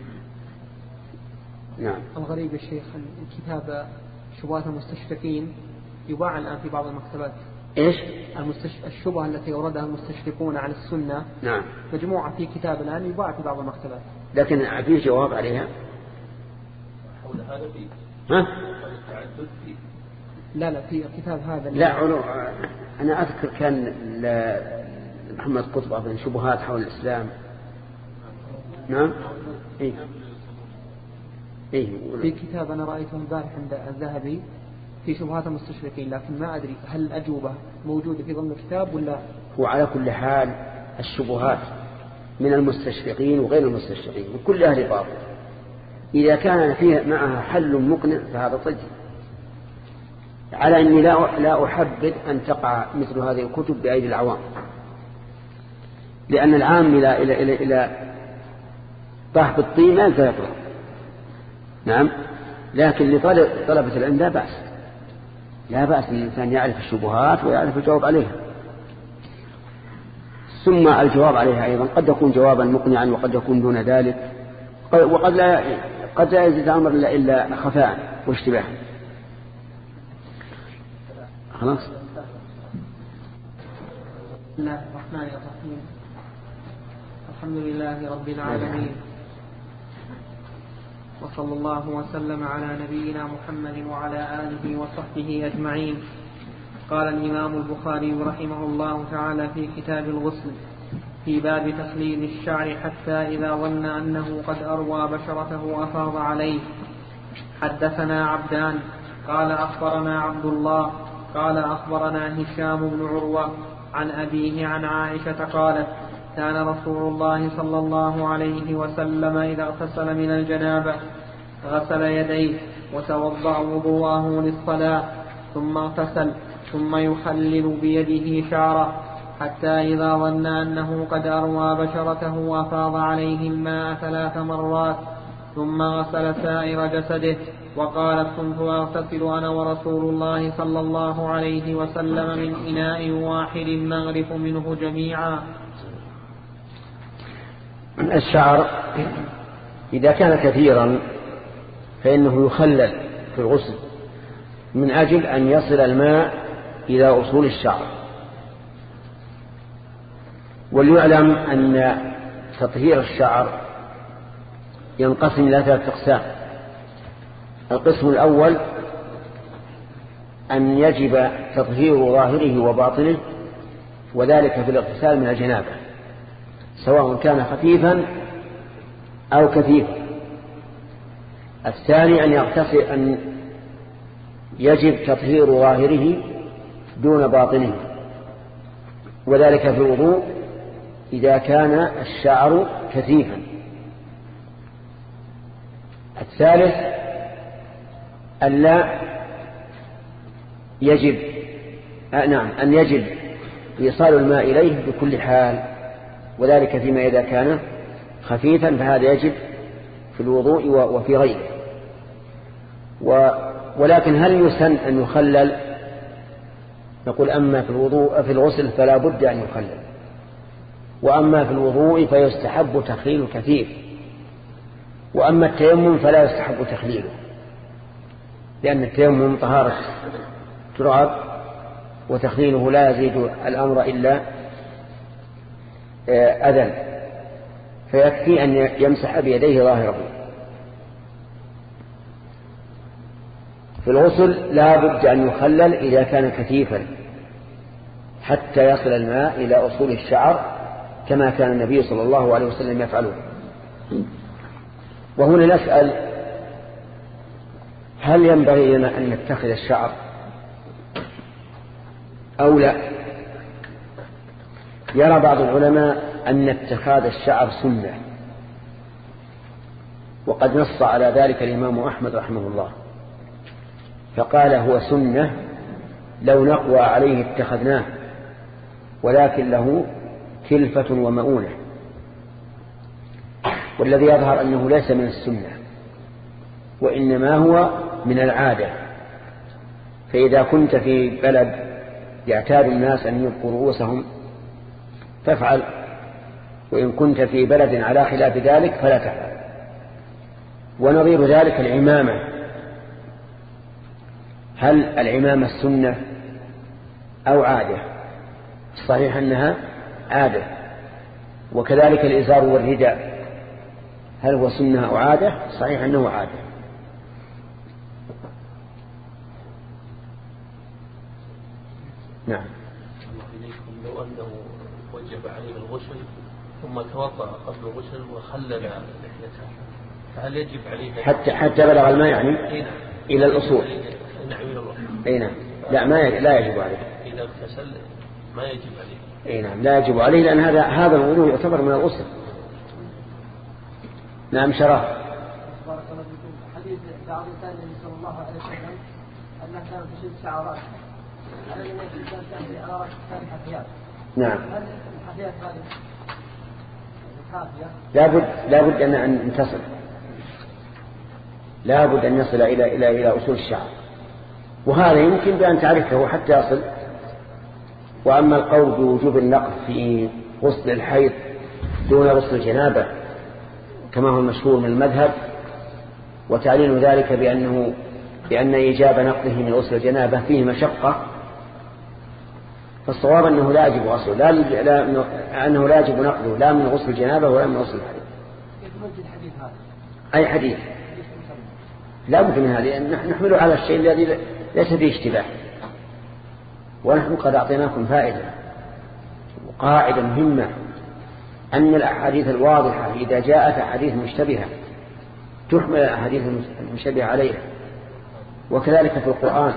نعم. الغريب الشيخ الكتاب شبهات المستشرقين يباع الآن في بعض المكتبات. إيش؟ المستش... الشبهة التي أوردها المستشرقون عن السنة. نعم. مجموعة في كتاب الآن يباع في بعض المكتبات. لكن فيه جواب عليها. حول هذا فيه. ها؟ التعدد فيه. لا لا في كتاب هذا. لا علو... أنا أذكر كان محمد قطب أظن شبهات حول الإسلام. نعم. إيه. إيه. في كتاب أنا رأيته البارح عند الذهبي في شبهات المستشرقين، لكن ما أدري هل الأجوبة موجودة في ضمن الكتاب ولا. هو على كل حال الشبهات من المستشرقين وغير المستشرقين وكل أهل باطل، إذا كان فيه معها حل مقنع فهذا طيب. على أني لا لا أحبذ أن تقع مثل هذه الكتب بأيدي العوام، لأن العام إلى إلى إلى إلى طاح بالطين لا يطلع. نعم. لكن لطلبة العلم لا بأس، لا بأس أن الإنسان يعرف الشبهات ويعرف الجواب عليها. ثم الجواب عليها أيضا قد يكون جوابا مقنعا وقد يكون دون ذلك، وقد لا قد لا يزيد الأمر إلا إلا خفاء واشتباه. خلاص. بسم الله الرحمن الرحيم. الحمد لله رب العالمين، وصلى الله وسلم على نبينا محمد وعلى آله وصحبه أجمعين. قال الإمام البخاري رحمه الله تعالى في كتاب الغسل في باب تخليل الشعر حتى إذا ظن أنه قد أروى بشرته أفاض عليه. حدثنا عبدان قال أخبرنا عبد الله قال أخبرنا هشام بن عروة عن أبيه عن عائشة قالت كان رسول الله صلى الله عليه وسلم إذا اغتسل من الجنابة غسل يديه وتوضأ وضوءه للصلاة ثم اغتسل ثم يخلل بيده شعره حتى إذا ظن أنه قد أروى بشرته أفاض عليه الماء ثلاث مرات ثم غسل سائر جسده. وقالت كنت أغتسل أنا ورسول الله صلى الله عليه وسلم من إناء واحد نغرف منه جميعا. الشعر إذا كان كثيرا فإنه يخلل في الغسل من أجل أن يصل الماء إلى أصول الشعر. وليعلم أن تطهير الشعر ينقسم إلى ثلاثة أقسام. القسم الأول أن يجب تطهير ظاهره وباطنه، وذلك في الاغتسال من الجنابة. سواء كان خفيفا أو كثيفا. الثاني أن يغتسل أن يجب تطهير ظاهره دون باطنه، وذلك في الوضوء إذا كان الشعر كثيفا. الثالث ألا يجب آه نعم أن يجب إيصال الماء إليه بكل حال، وذلك فيما إذا كان خفيفا فهذا يجب في الوضوء وفي غيره. ولكن هل يسن أن يخلل؟ نقول أما في الوضوء في الغسل فلا بد أن يخلل، وأما في الوضوء فيستحب تخليل كثير، وأما التيمم فلا يستحب تخليله، لأن التيمم طهارة تراب وتخليله لا يزيد الأمر إلا أذى، فيكفي أن يمسح بيديه ظاهره. في الغسل لا بد أن يخلل إذا كان كثيفا حتى يصل الماء إلى أصول الشعر كما كان النبي صلى الله عليه وسلم يفعله. وهنا نسأل: هل ينبغي لنا أن نتخذ الشعر أو لا؟ يرى بعض العلماء أن اتخاذ الشعر سنة، وقد نص على ذلك الإمام أحمد رحمه الله فقال: هو سنة لو نقوى عليه اتخذناه، ولكن له كلفة ومؤونة. والذي يظهر أنه ليس من السنة، وإنما هو من العادة. فإذا كنت في بلد يعتاد الناس أن يبقوا رؤوسهم فافعل، وإن كنت في بلد على خلاف ذلك فلا تفعل. ونظير ذلك العمامة، هل العمامة السنة أو عادة؟ الصحيح أنها عادة. وكذلك الإزار والرداء، هل هو سنة أو عادة؟ صحيح أنه عادة. نعم. لو أنه وجب عليه الغسل ثم توضأ قبل الغسل وخلل لحيته، فهل يجب عليه حتى حتى بلغ الماء يعني إلى الأصول؟ نعم إلى الأصول. أي نعم. لا ما لا يجب عليه. إذا اغتسل ما يجب عليه. أي نعم لا يجب عليه، لأن هذا هذا الوضوء يعتبر من الغسل. نعم. شرف. حديث بعض النبي صلى الله عليه وسلم أنه كان تشد شعرات على النبي كان تأتي على رأس الحفيات. نعم. هل الحفيات هذه حافية؟ لابد لابد أن أن تصل، لابد أن يصل إلى إلى إلى أصول الشعر، وهذا يمكن بأن تعرفه حتى يصل. وأما القول بوجوب النقض في غسل الحيض دون غسل الجنابة كما هو المشهور من المذهب، وتعليل ذلك بأنه بأن إيجاب نقضه من غسل الجنابة فيه مشقة، فالصواب أنه لا يجب غسله، لا, لا أنه لا يجب نقضه لا من غسل الجنابة ولا من غسل الحيض. أي حديث لا بد من هذه، نحمله على الشيء الذي ليس فيه اشتباه. ونحن قد أعطيناكم فائدة وقاعدة مهمة، أن الأحاديث الواضحة إذا جاءت أحاديث مشتبهة تحمل الأحاديث المشتبهة عليها، وكذلك في القرآن.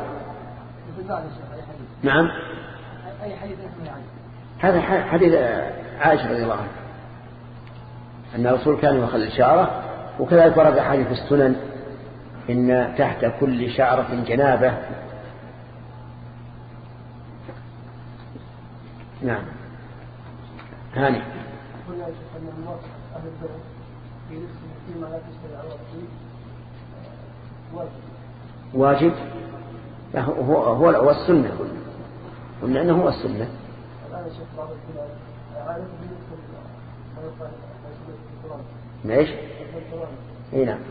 نعم. أي حديث يعني؟ هذا حديث عائشة رضي الله عنها أن الرسول كان يخلل شعره، وكذلك ورد أحاديث في السنن إن تحت كل شعرة جنابة. نعم. هاني. واجب؟ لا هو هو هو السنة، قلنا أنه هو السنة. ماشي. اي نعم.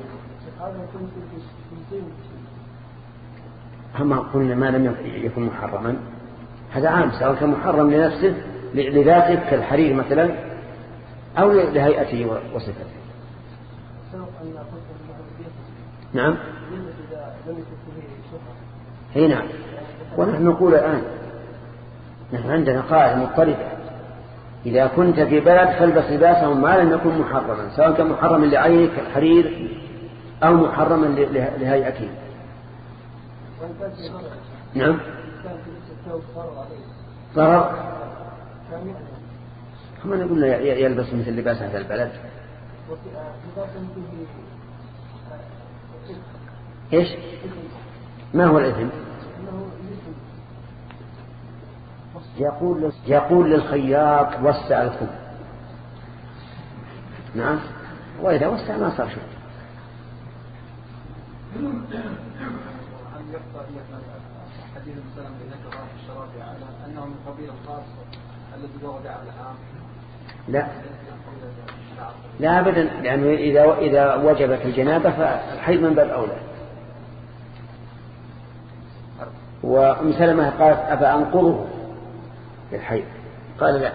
هم قلنا ما لم يكن محرما، هذا عام، سواء كان محرم لنفسه لذاته كالحرير مثلا أو لهيئته وصفته. نعم. اي نعم. ونحن نقول الآن نحن عندنا قاعدة مضطردة إذا كنت في بلد فالبس لباسهم ما لم يكن محرما، سواء كان محرما لعينك كالحرير أو محرما لهيئته. نعم. ضرر. كما نقول يلبس مثل لباس هذا البلد. إيش؟ ما هو الإثم؟ يقول يقول للخياط وسع الخب. نعم. وإذا وسع ما صار شيء. حديث السلام ذكر في الشرائع على أنه من قبيل الخاص الذي ورد على العام. لا لا أبدا، لأنه إذا إذا وجبت الجنابة فالحيض من باب أولى. وأم سلمة قالت أفأنقضه للحيض؟ قال لا.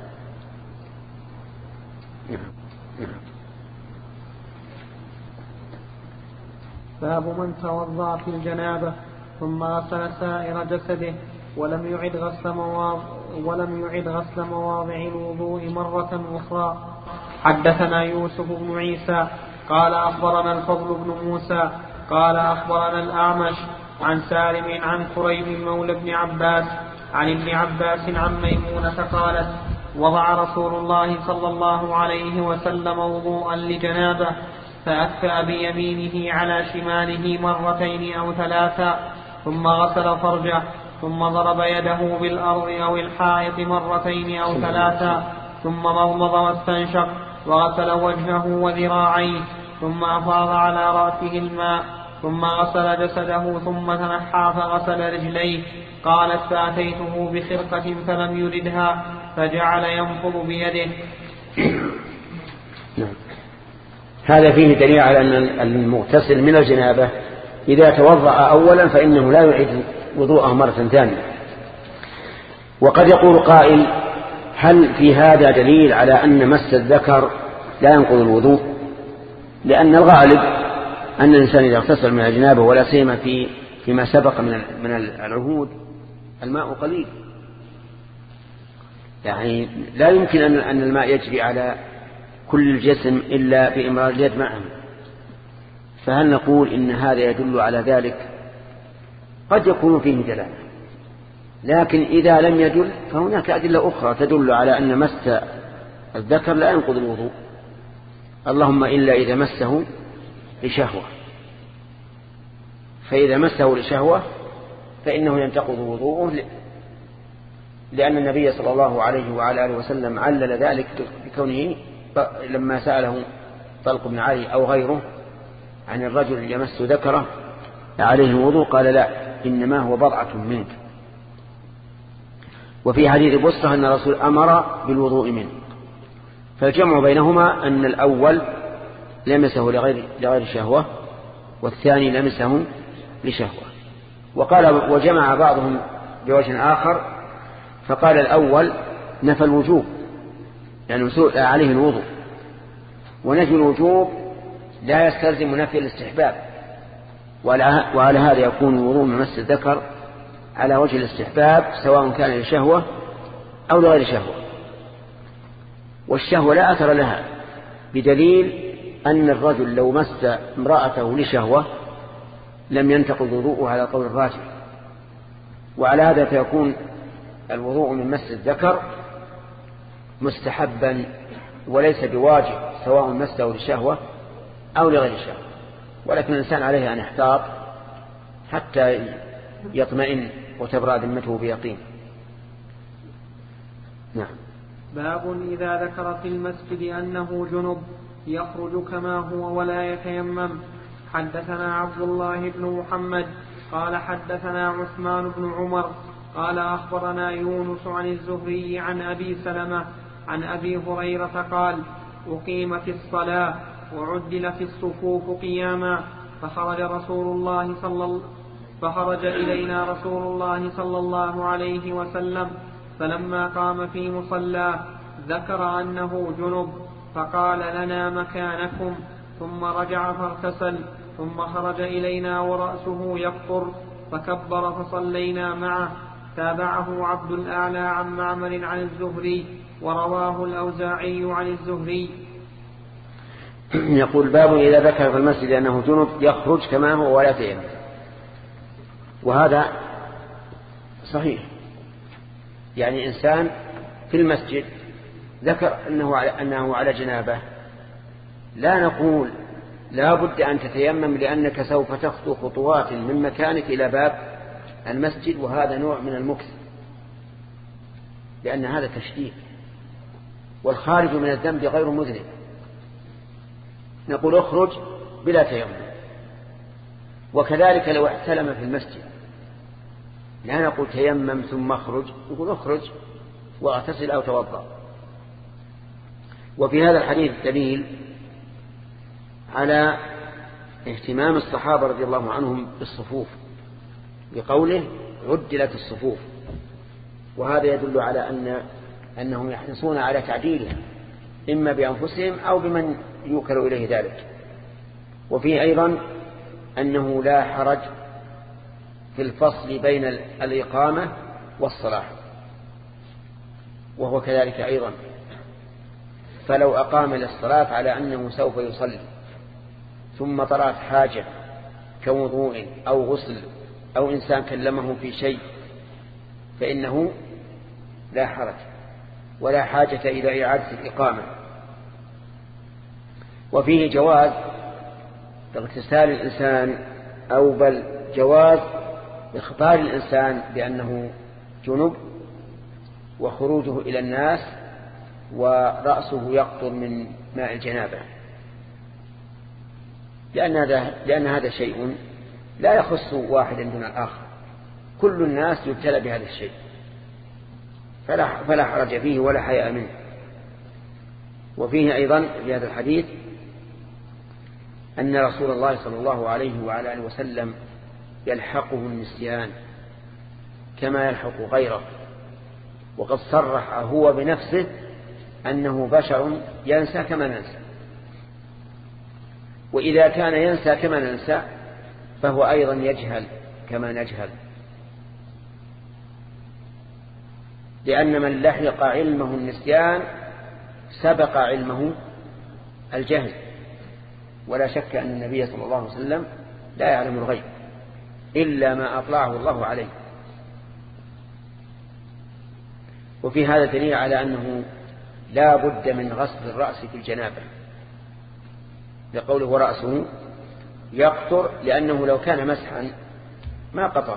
باب من توضأ في الجنابة ثم غسل سائر جسده ولم يعد غسل مواضع ولم يعد غسل مواضع الوضوء مرة أخرى. حدثنا يوسف بن عيسى قال أخبرنا الفضل بن موسى قال أخبرنا الأعمش عن سالم عن قريب مولى بن عباس عن ابن عباس عن ميمونة قالت وضع رسول الله صلى الله عليه وسلم وضوءا لجنابه فأكفأ بيمينه على شماله مرتين أو ثلاثا ثم غسل فرجه ثم ضرب يده بالأرض أو الحائط مرتين أو ثلاثا ثم مضمض واستنشق وغسل وجهه وذراعيه ثم أفاض على رأسه الماء ثم غسل جسده ثم تنحى فغسل رجليه. قالت فأتيته بخرقة فلم يردها فجعل ينفض بيده. هذا فيه دليل على أن المغتسل من الجنابة إذا توضأ أولا فإنه لا يعيد وضوءه مرة ثانية. وقد يقول قائل هل في هذا دليل على أن مس الذكر لا ينقض الوضوء؟ لأن الغالب أن الإنسان إذا اغتسل من الجنابة ولا سيما في فيما سبق من من العهود الماء قليل، يعني لا يمكن أن الماء يجري على كل الجسم إلا بإمرار اليد معه. فهل نقول إن هذا يدل على ذلك؟ قد يكون فيه دلالة، لكن إذا لم يدل فهناك أدلة أخرى تدل على أن مس الذكر لا ينقض الوضوء، اللهم إلا إذا مسه لشهوة، فإذا مسه لشهوة فإنه ينتقض وضوءه، لأن النبي صلى الله عليه وعلى آله وسلم علل ذلك بكونه لما سأله طلق بن علي أو غيره عن الرجل يمس ذكره عليه وضوء قال لا إنما هو بضعة منك. وفي حديث بصرة أن الرسول أمر بالوضوء منه، فالجمع بينهما أن الأول لمسه لغير, لغير شهوة والثاني لمسه لشهوة. وقال وجمع بعضهم بوجه آخر فقال الأول نفى الوجوب يعني عليه الوضوء، ونفي الوجوب لا يستلزم نفي الاستحباب، وعلى هذا يكون الوضوء من مس الذكر على وجه الاستحباب سواء كان لشهوة أو لغير شهوة. والشهوة لا أثر لها بدليل أن الرجل لو مس امرأته لشهوة لم ينتقض وضوءه على قول الراجح، وعلى هذا فيكون الوضوء من مس الذكر مستحبا وليس بواجب سواء مسه لشهوة أو لغير شهوة، ولكن الإنسان عليه أن يحتاط حتى يطمئن وتبرأ ذمته بيقين. نعم. باب إذا ذكر في المسجد أنه جنب يخرج كما هو ولا يتيمم. حدثنا عبد الله بن محمد قال حدثنا عثمان بن عمر قال أخبرنا يونس عن الزهري عن أبي سلمة عن أبي هريرة قال أقيمت الصلاة وعدلت الصفوف قياما فخرج رسول الله صلى الله فخرج إلينا رسول الله صلى الله عليه وسلم فلما قام في مصلاه ذكر أنه جنب فقال لنا مكانكم ثم رجع فاغتسل ثم خرج إلينا ورأسه يقطر فكبر فصلينا معه. تابعه عبد الأعلى عن معمر عن الزهري ورواه الأوزاعي عن الزهري. يقول باب إذا ذكر في المسجد أنه جنب يخرج كما هو ولا تيمم. وهذا صحيح، يعني إنسان في المسجد ذكر أنه على, أنه على جنابه، لا نقول لا بد أن تتيمم لأنك سوف تخطو خطوات من مكانك إلى باب المسجد، وهذا نوع من المكث، لأن هذا تشديد، والخارج من الذنب غير مذنب. نقول اخرج بلا تيمم. وكذلك لو احتلم في المسجد لا نقول تيمم ثم اخرج، نقول اخرج واغتسل أو توضأ. وفي هذا الحديث دليل على اهتمام الصحابة رضي الله عنهم بالصفوف، بقوله عدلت الصفوف، وهذا يدل على أن أنهم يحرصون على تعديلها إما بأنفسهم أو بمن يوكل إليه ذلك. وفيه أيضا أنه لا حرج في الفصل بين الإقامة والصلاة، وهو كذلك أيضا، فلو أقام للصلاة على أنه سوف يصلي ثم طرأت حاجة كوضوء أو غسل أو إنسان كلمه في شيء فإنه لا حرج ولا حاجة إلى إعادة الإقامة. وفيه جواز اغتسال الإنسان أو بل جواز إخبار الإنسان بأنه جنب وخروجه إلى الناس ورأسه يقطر من ماء الجنابة، لأن هذا, لأن هذا شيء لا يخص واحدا دون الآخر، كل الناس يبتلى بهذا الشيء، فلا, فلا حرج فيه ولا حياء منه. وفيه أيضا في هذا الحديث أن رسول الله صلى الله عليه وعلى آله وسلم يلحقه النسيان كما يلحق غيره، وقد صرح هو بنفسه أنه بشر ينسى كما ننسى، وإذا كان ينسى كما ننسى فهو أيضا يجهل كما نجهل، لأن من لحق علمه النسيان سبق علمه الجهل، ولا شك أن النبي صلى الله عليه وسلم لا يعلم الغيب إلا ما أطلعه الله عليه. وفي هذا دليل على أنه لا بد من غسل الرأس في الجنابة، لقوله ورأسه يقطر، لأنه لو كان مسحا ما قطر.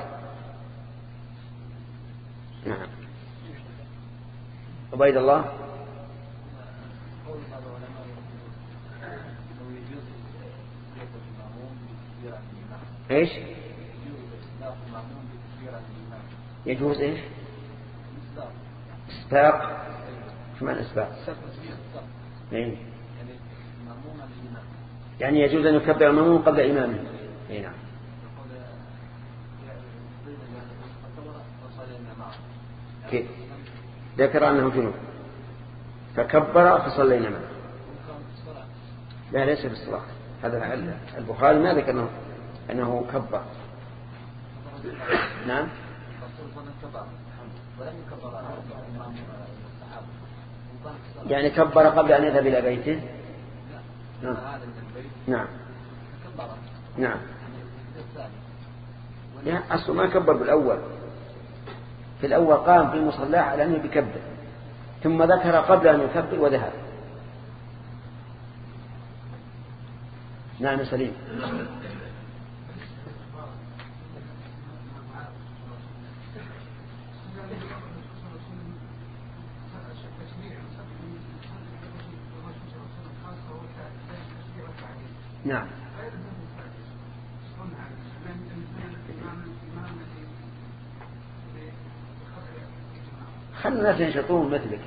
نعم. عبيد الله. ايش يجوز ايش اسباق؟ شو معنى اسباق؟ يعني يجوز ان يكبر المأموم قبل امامه. اي نعم. كيف ذكر انه جنوب فكبر فصلينا معه؟ لا ليس بالصلاة، هذا البخاري ما ذكر انه أنه كبر. نعم. يعني كبر قبل أن يذهب إلى بيته. نعم. نعم. نعم. يعني أصله ما كبر بالأول، في الأول قام في المصلى على أنه بكبر، ثم ذكر قبل أن يكبر وذهب. نعم سليم. نعم. خلنا الناس ينشطون مثلك،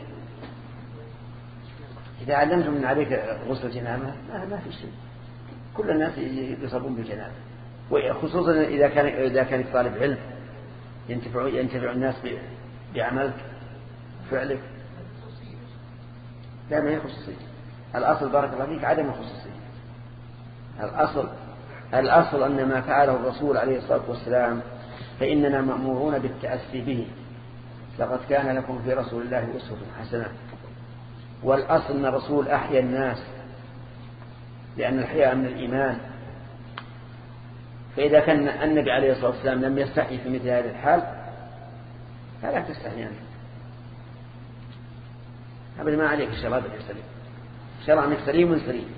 إذا علمتم من عليك غسل الجنابة ما في شيء، كل الناس يصابون بالجنابة، وخصوصا إذا كان إذا كان طالب علم ينتفع ينتفع الناس بعملك فعلك. لا ما هي خصوصية، الأصل بارك الله فيك عدم الخصوصية. الأصل الأصل أن ما فعله الرسول عليه الصلاة والسلام فإننا مأمورون بالتأسي به، لقد كان لكم في رسول الله أسوة حسنة والأصل أن الرسول أحيا الناس، لأن الحياء من الإيمان. فإذا كان النبي عليه الصلاة والسلام لم يستحي في مثل هذه الحال فلا تستحي أنت. أبدا ما عليك إن شاء الله بدك سليم، إن شاء الله أنك سليم من سليم.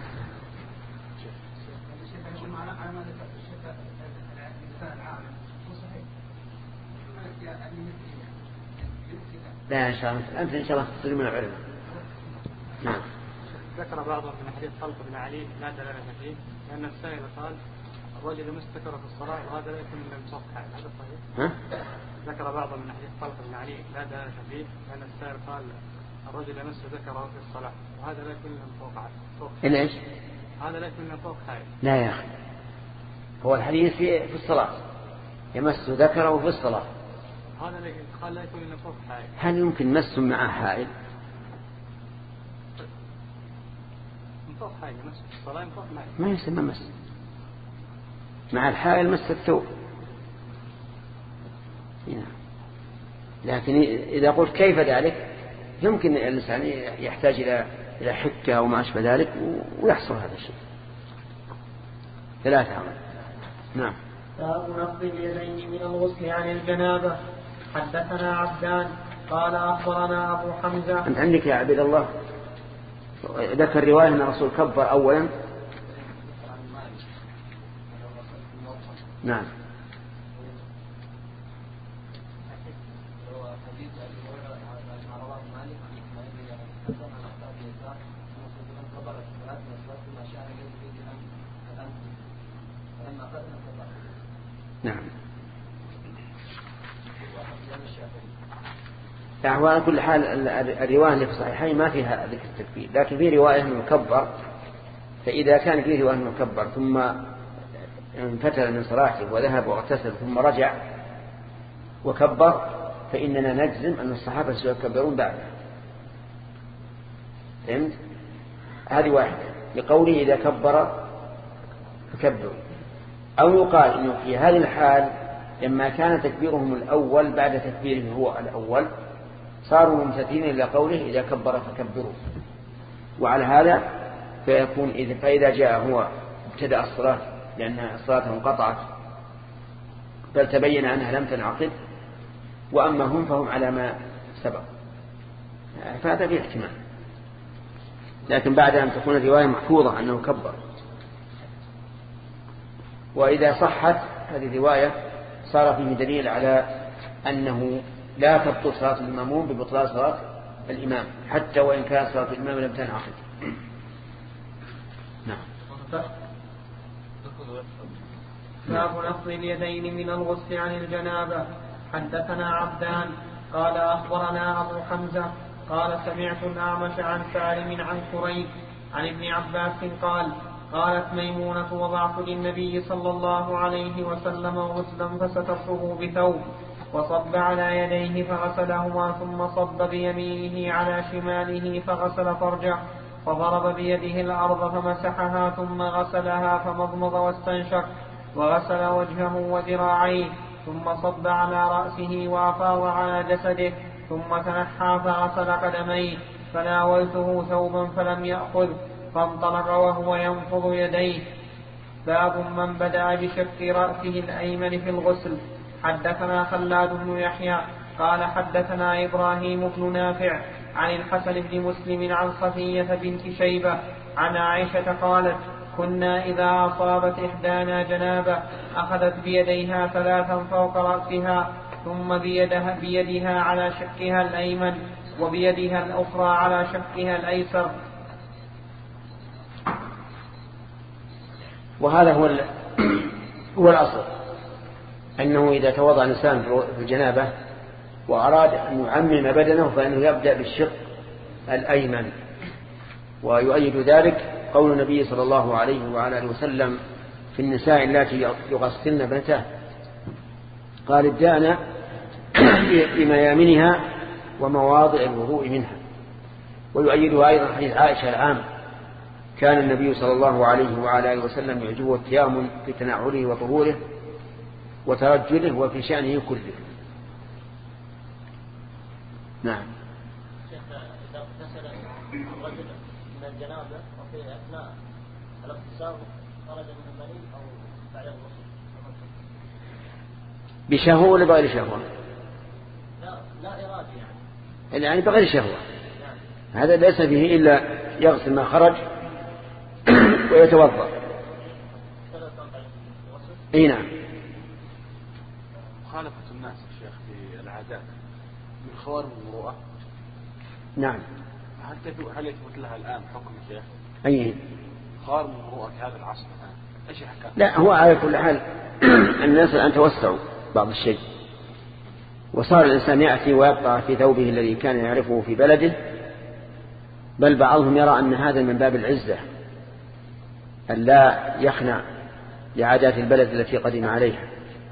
لا إن شاء الله أنت إن شاء الله تصير من العلماء. نعم. ذكر بعضهم من حديث طلق بن علي لا دلالة فيه، لأن السائل قال الرجل مستكر في الصلاة وهذا لا يكون من المصحح، هذا صحيح؟ ها؟ ذكر بعضهم من حديث طلق بن علي لا دلالة فيه، لأن السائل قال الرجل يمس ذكره في الصلاة وهذا لا يكون من فوق عائل. ليش؟ هذا لا يكون من فوق عائل. لا يا أخي، هو الحديث في الصلاة يمس ذكره في الصلاة، هذا قال لا يكون من فوق عائل. هل يمكن مس مع حائل؟ من فوق عائل يمس في الصلاة من فوق عائل. ما يسمى مس مع الحائل، مس الثوب. لكن إذا قلت كيف ذلك يمكن الإنسان يحتاج إلى إلى حكة أو ما أشبه ذلك ويحصل هذا الشيء. ثلاثة عمل. نعم. باب نقض اليدين من الغسل عن الجنابة. حدثنا عبدان قال أخبرنا أبو حمزة. أنت عندك يا عبد الله ذكر رواية أن الرسول كبر أولا. نعم. نعم. يعني على كل حال الرواية اللي في الصحيحين ما فيها ذكر التكبير، لكن في رواية انه مكبر، فإذا كان في رواية انه مكبر ثم انفتل من صلاته وذهب واغتسل ثم رجع وكبر فإننا نجزم أن الصحابة سيكبرون بعده. فهمت؟ هذه واحدة لقوله إذا كبر فكبروا. أو يقال إنه في هذه الحال لما كان تكبيرهم الأول بعد تكبيره هو الأول صاروا ممتثلين إلى قوله إذا كبر فكبروا. وعلى هذا فيكون إذا فإذا جاء هو ابتدأ الصلاة لأن الصلاة انقطعت بل تبين أنها لم تنعقد، وأما هم فهم على ما سبق، فهذا فيه احتمال. لكن بعد أن تكون الرواية محفوظة أنه كبر. وإذا صحت هذه الرواية صار فيه دليل على أنه لا تبطل صلاة المأموم ببطلان صلاة الإمام حتى وإن كانت صلاة الإمام لم تنعقد. نعم. باب نقض اليدين من الغسل عن الجنابة. حدثنا عبدان قال أخبرنا أبو حمزة قال سمعت الأعمش عن سالم عن كريب عن ابن عباس قال قالت ميمونة وضعت للنبي صلى الله عليه وسلم غسلا فسترته بثوب وصب على يديه فغسلهما ثم صب بيمينه على شماله فغسل فرجه فضرب بيده الأرض فمسحها ثم غسلها فمضمض واستنشق وغسل وجهه وذراعيه ثم صب على رأسه وأفاض على جسده ثم تنحى فغسل قدميه فناولته ثوبا فلم يأخذ فانطلق وهو ينفض يديه. باب من بدأ بشق رأسه الأيمن في الغسل. حدثنا خلاد بن يحيى قال حدثنا إبراهيم بن نافع عن الحسن بن مسلم عن صفية بنت شيبة عن عائشة قالت كنا إذا أصابت إحدانا جنابة أخذت بيديها ثلاثا فوق رأسها ثم بيدها, بيدها على شقها الأيمن وبيدها الأخرى على شقها الأيسر. وهذا هو هو الأصل، أنه إذا توضأ الإنسان في الجنابة وأراد أن يعمم بدنه فإنه يبدأ بالشق الأيمن. ويؤيد ذلك قول النبي صلى الله عليه وعلى آله وسلم في النساء التي يغسلن بنته قال ابدأنا بميامنها ومواضع الوضوء منها. ويؤيدها أيضا حديث عائشة العام كان النبي صلى الله عليه وعلى آله وسلم يعجبه التيامن في تنعله وطهوره وترجله وفي شأنه كله. نعم. شيخ إذا اغتسل من الجنابة وفي أثناء الاغتسال خرج من المني أو بعد الغسل بشهوة ولا بغير شهوة؟ لا لا إرادة يعني يعني بغير شهوة. هذا ليس فيه إلا يغسل ما خرج ويتوضأ. اي نعم. مخالفة الناس يا شيخ في العادات من خوارم المروءة. نعم. هل هل يثبت لها الآن حكم الشيخ؟ أي خوارم المروءة في هذا العصر الآن ايش حكى؟ لا هو على كل حال الناس الآن توسعوا بعض الشيء، وصار الإنسان يأتي ويبقى في ثوبه الذي كان يعرفه في بلده، بل بعضهم يرى أن هذا من باب العزة أن لا يخنع لعادات البلد التي قدم عليها.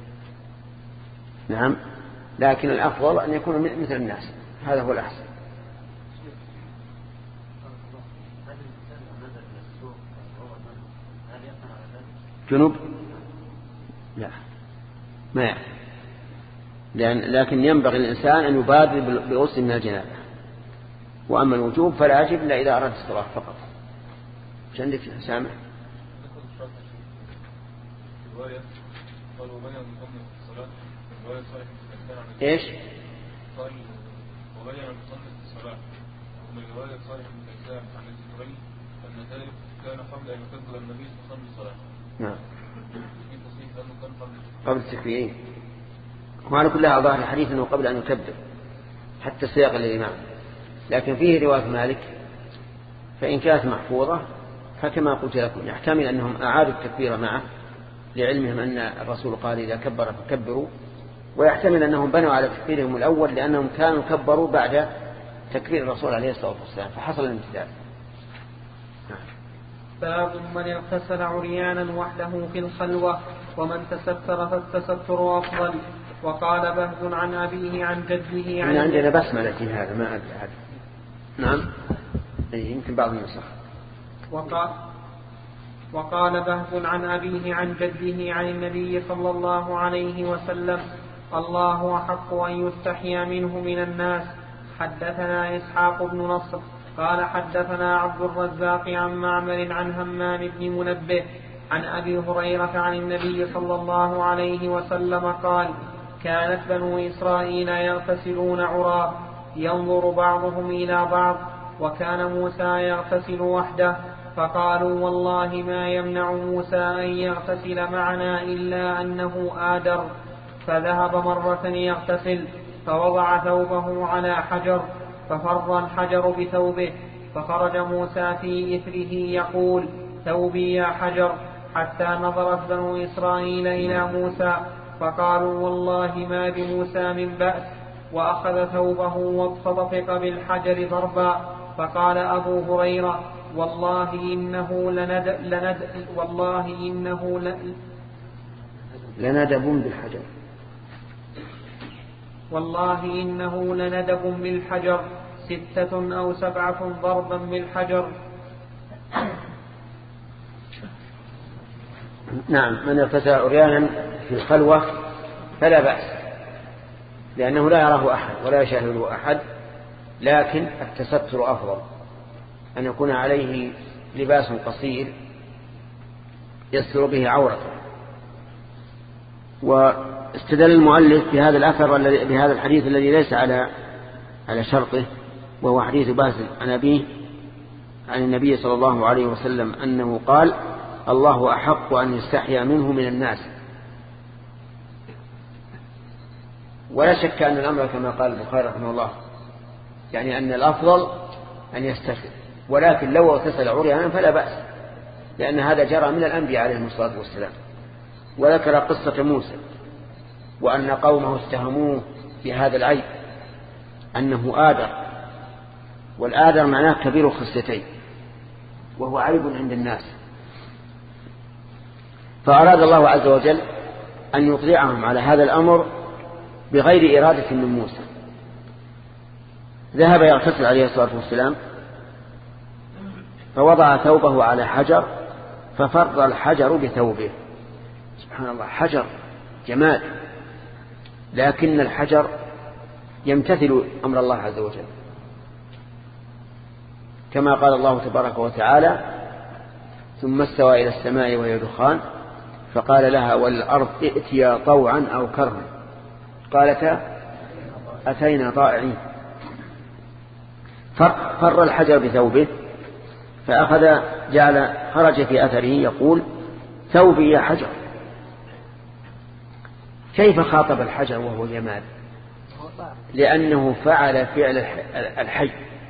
نعم، لكن الأفضل أن يكون مثل الناس، هذا هو الأحسن. جنوب لا ما يعني. لأن لكن ينبغي الإنسان أن يبادر بغسل من الجنابة، وأما الوجوب فلا يجب إلا إذا أراد الصلاة فقط. ايش عندك سامع؟ ايش؟ قال وبين المصنف الصلاة ومن رواية صالح بن كيسان عن الزهري أن ذلك كان قبل أن يكبر النبي صلى الله عليه وسلم الصلاة. نعم. في تصحيح أنه كان قبل قبل التكبير. وعلى كلها ظاهر الحديث أنه قبل أن يكبر حتى سياق الإمام، لكن فيه رواية مالك فإن كانت محفوظة فكما قلت لكم يحتمل أنهم أعادوا التكبير معه لعلمهم أن الرسول قال إذا كبر فكبروا، ويحتمل أنهم بنوا على تكبيرهم الأول لأنهم كانوا كبروا بعد تكبير الرسول عليه الصلاة والسلام فحصل الامتثال. باب من اغتسل عريانا وحده في الخلوة ومن تستر فالتستر أفضل. وقال بهز عن أبيه عن جده عن عندنا بسملة في هذا ما أدري هذا. نعم يمكن بعض النسخ. وقال وقال بهز عن أبيه عن جده عن النبي صلى الله عليه وسلم الله أحق أن يستحيا منه من الناس. حدثنا إسحاق بن نصر قال حدثنا عبد الرزاق عن معمر عن همام بن منبه عن أبي هريرة عن النبي صلى الله عليه وسلم قال كانت بنو إسرائيل يغتسلون عراه ينظر بعضهم إلى بعض وكان موسى يغتسل وحده فقالوا والله ما يمنع موسى أن يغتسل معنا إلا أنه آدر. فذهب مرة يغتسل فوضع ثوبه على حجر ففر الحجر بثوبه فخرج موسى في إثره يقول ثوبي يا حجر حتى نظرت بنو إسرائيل إلى موسى فقالوا والله ما بموسى من بأس وأخذ ثوبه وطفق بالحجر ضربا. فقال أبو هريرة والله إنه لند لند والله إنه ل... لندب بالحجر والله إنه لندب بالحجر ستة أو سبعة ضربا بالحجر. نعم من اغتسل عريانا في الخلوة فلا بأس لأنه لا يراه أحد ولا يشاهده أحد، لكن التستر أفضل أن يكون عليه لباس قصير يستر به عورته. واستدل المؤلف بهذا الأثر بهذا الحديث الذي ليس على على شرطه وهو حديث باز عن أبيه عن النبي صلى الله عليه وسلم أنه قال الله أحق أن يستحيا منه من الناس. ولا شك أن الأمر كما قال البخاري رحمه الله يعني أن الأفضل أن يستحي، ولكن لو اغتسل عريانا فلا بأس لأن هذا جرى من الأنبياء عليهم الصلاة والسلام. وذكر قصة موسى وأن قومه اتهموه بهذا العيب أنه آدر، والآدر معناه كبير الخصيتين وهو عيب عند الناس، فأراد الله عز وجل أن يطلعهم على هذا الأمر بغير إرادة من موسى. ذهب يغتسل عليه الصلاة والسلام فوضع ثوبه على حجر ففر الحجر بثوبه. سبحان الله، حجر جمال، لكن الحجر يمتثل أمر الله عز وجل. كما قال الله تبارك وتعالى ثم استوى إلى السماء وهي دخان فقال لها والأرض ائتيا طوعا أو كرها قالتا أتينا طائعين. فر الحجر بثوبه فأخذ جعل خرج في أثره يقول ثوبي يا حجر. كيف خاطب الحجر وهو جماد؟ لأنه فعل فعل الحي.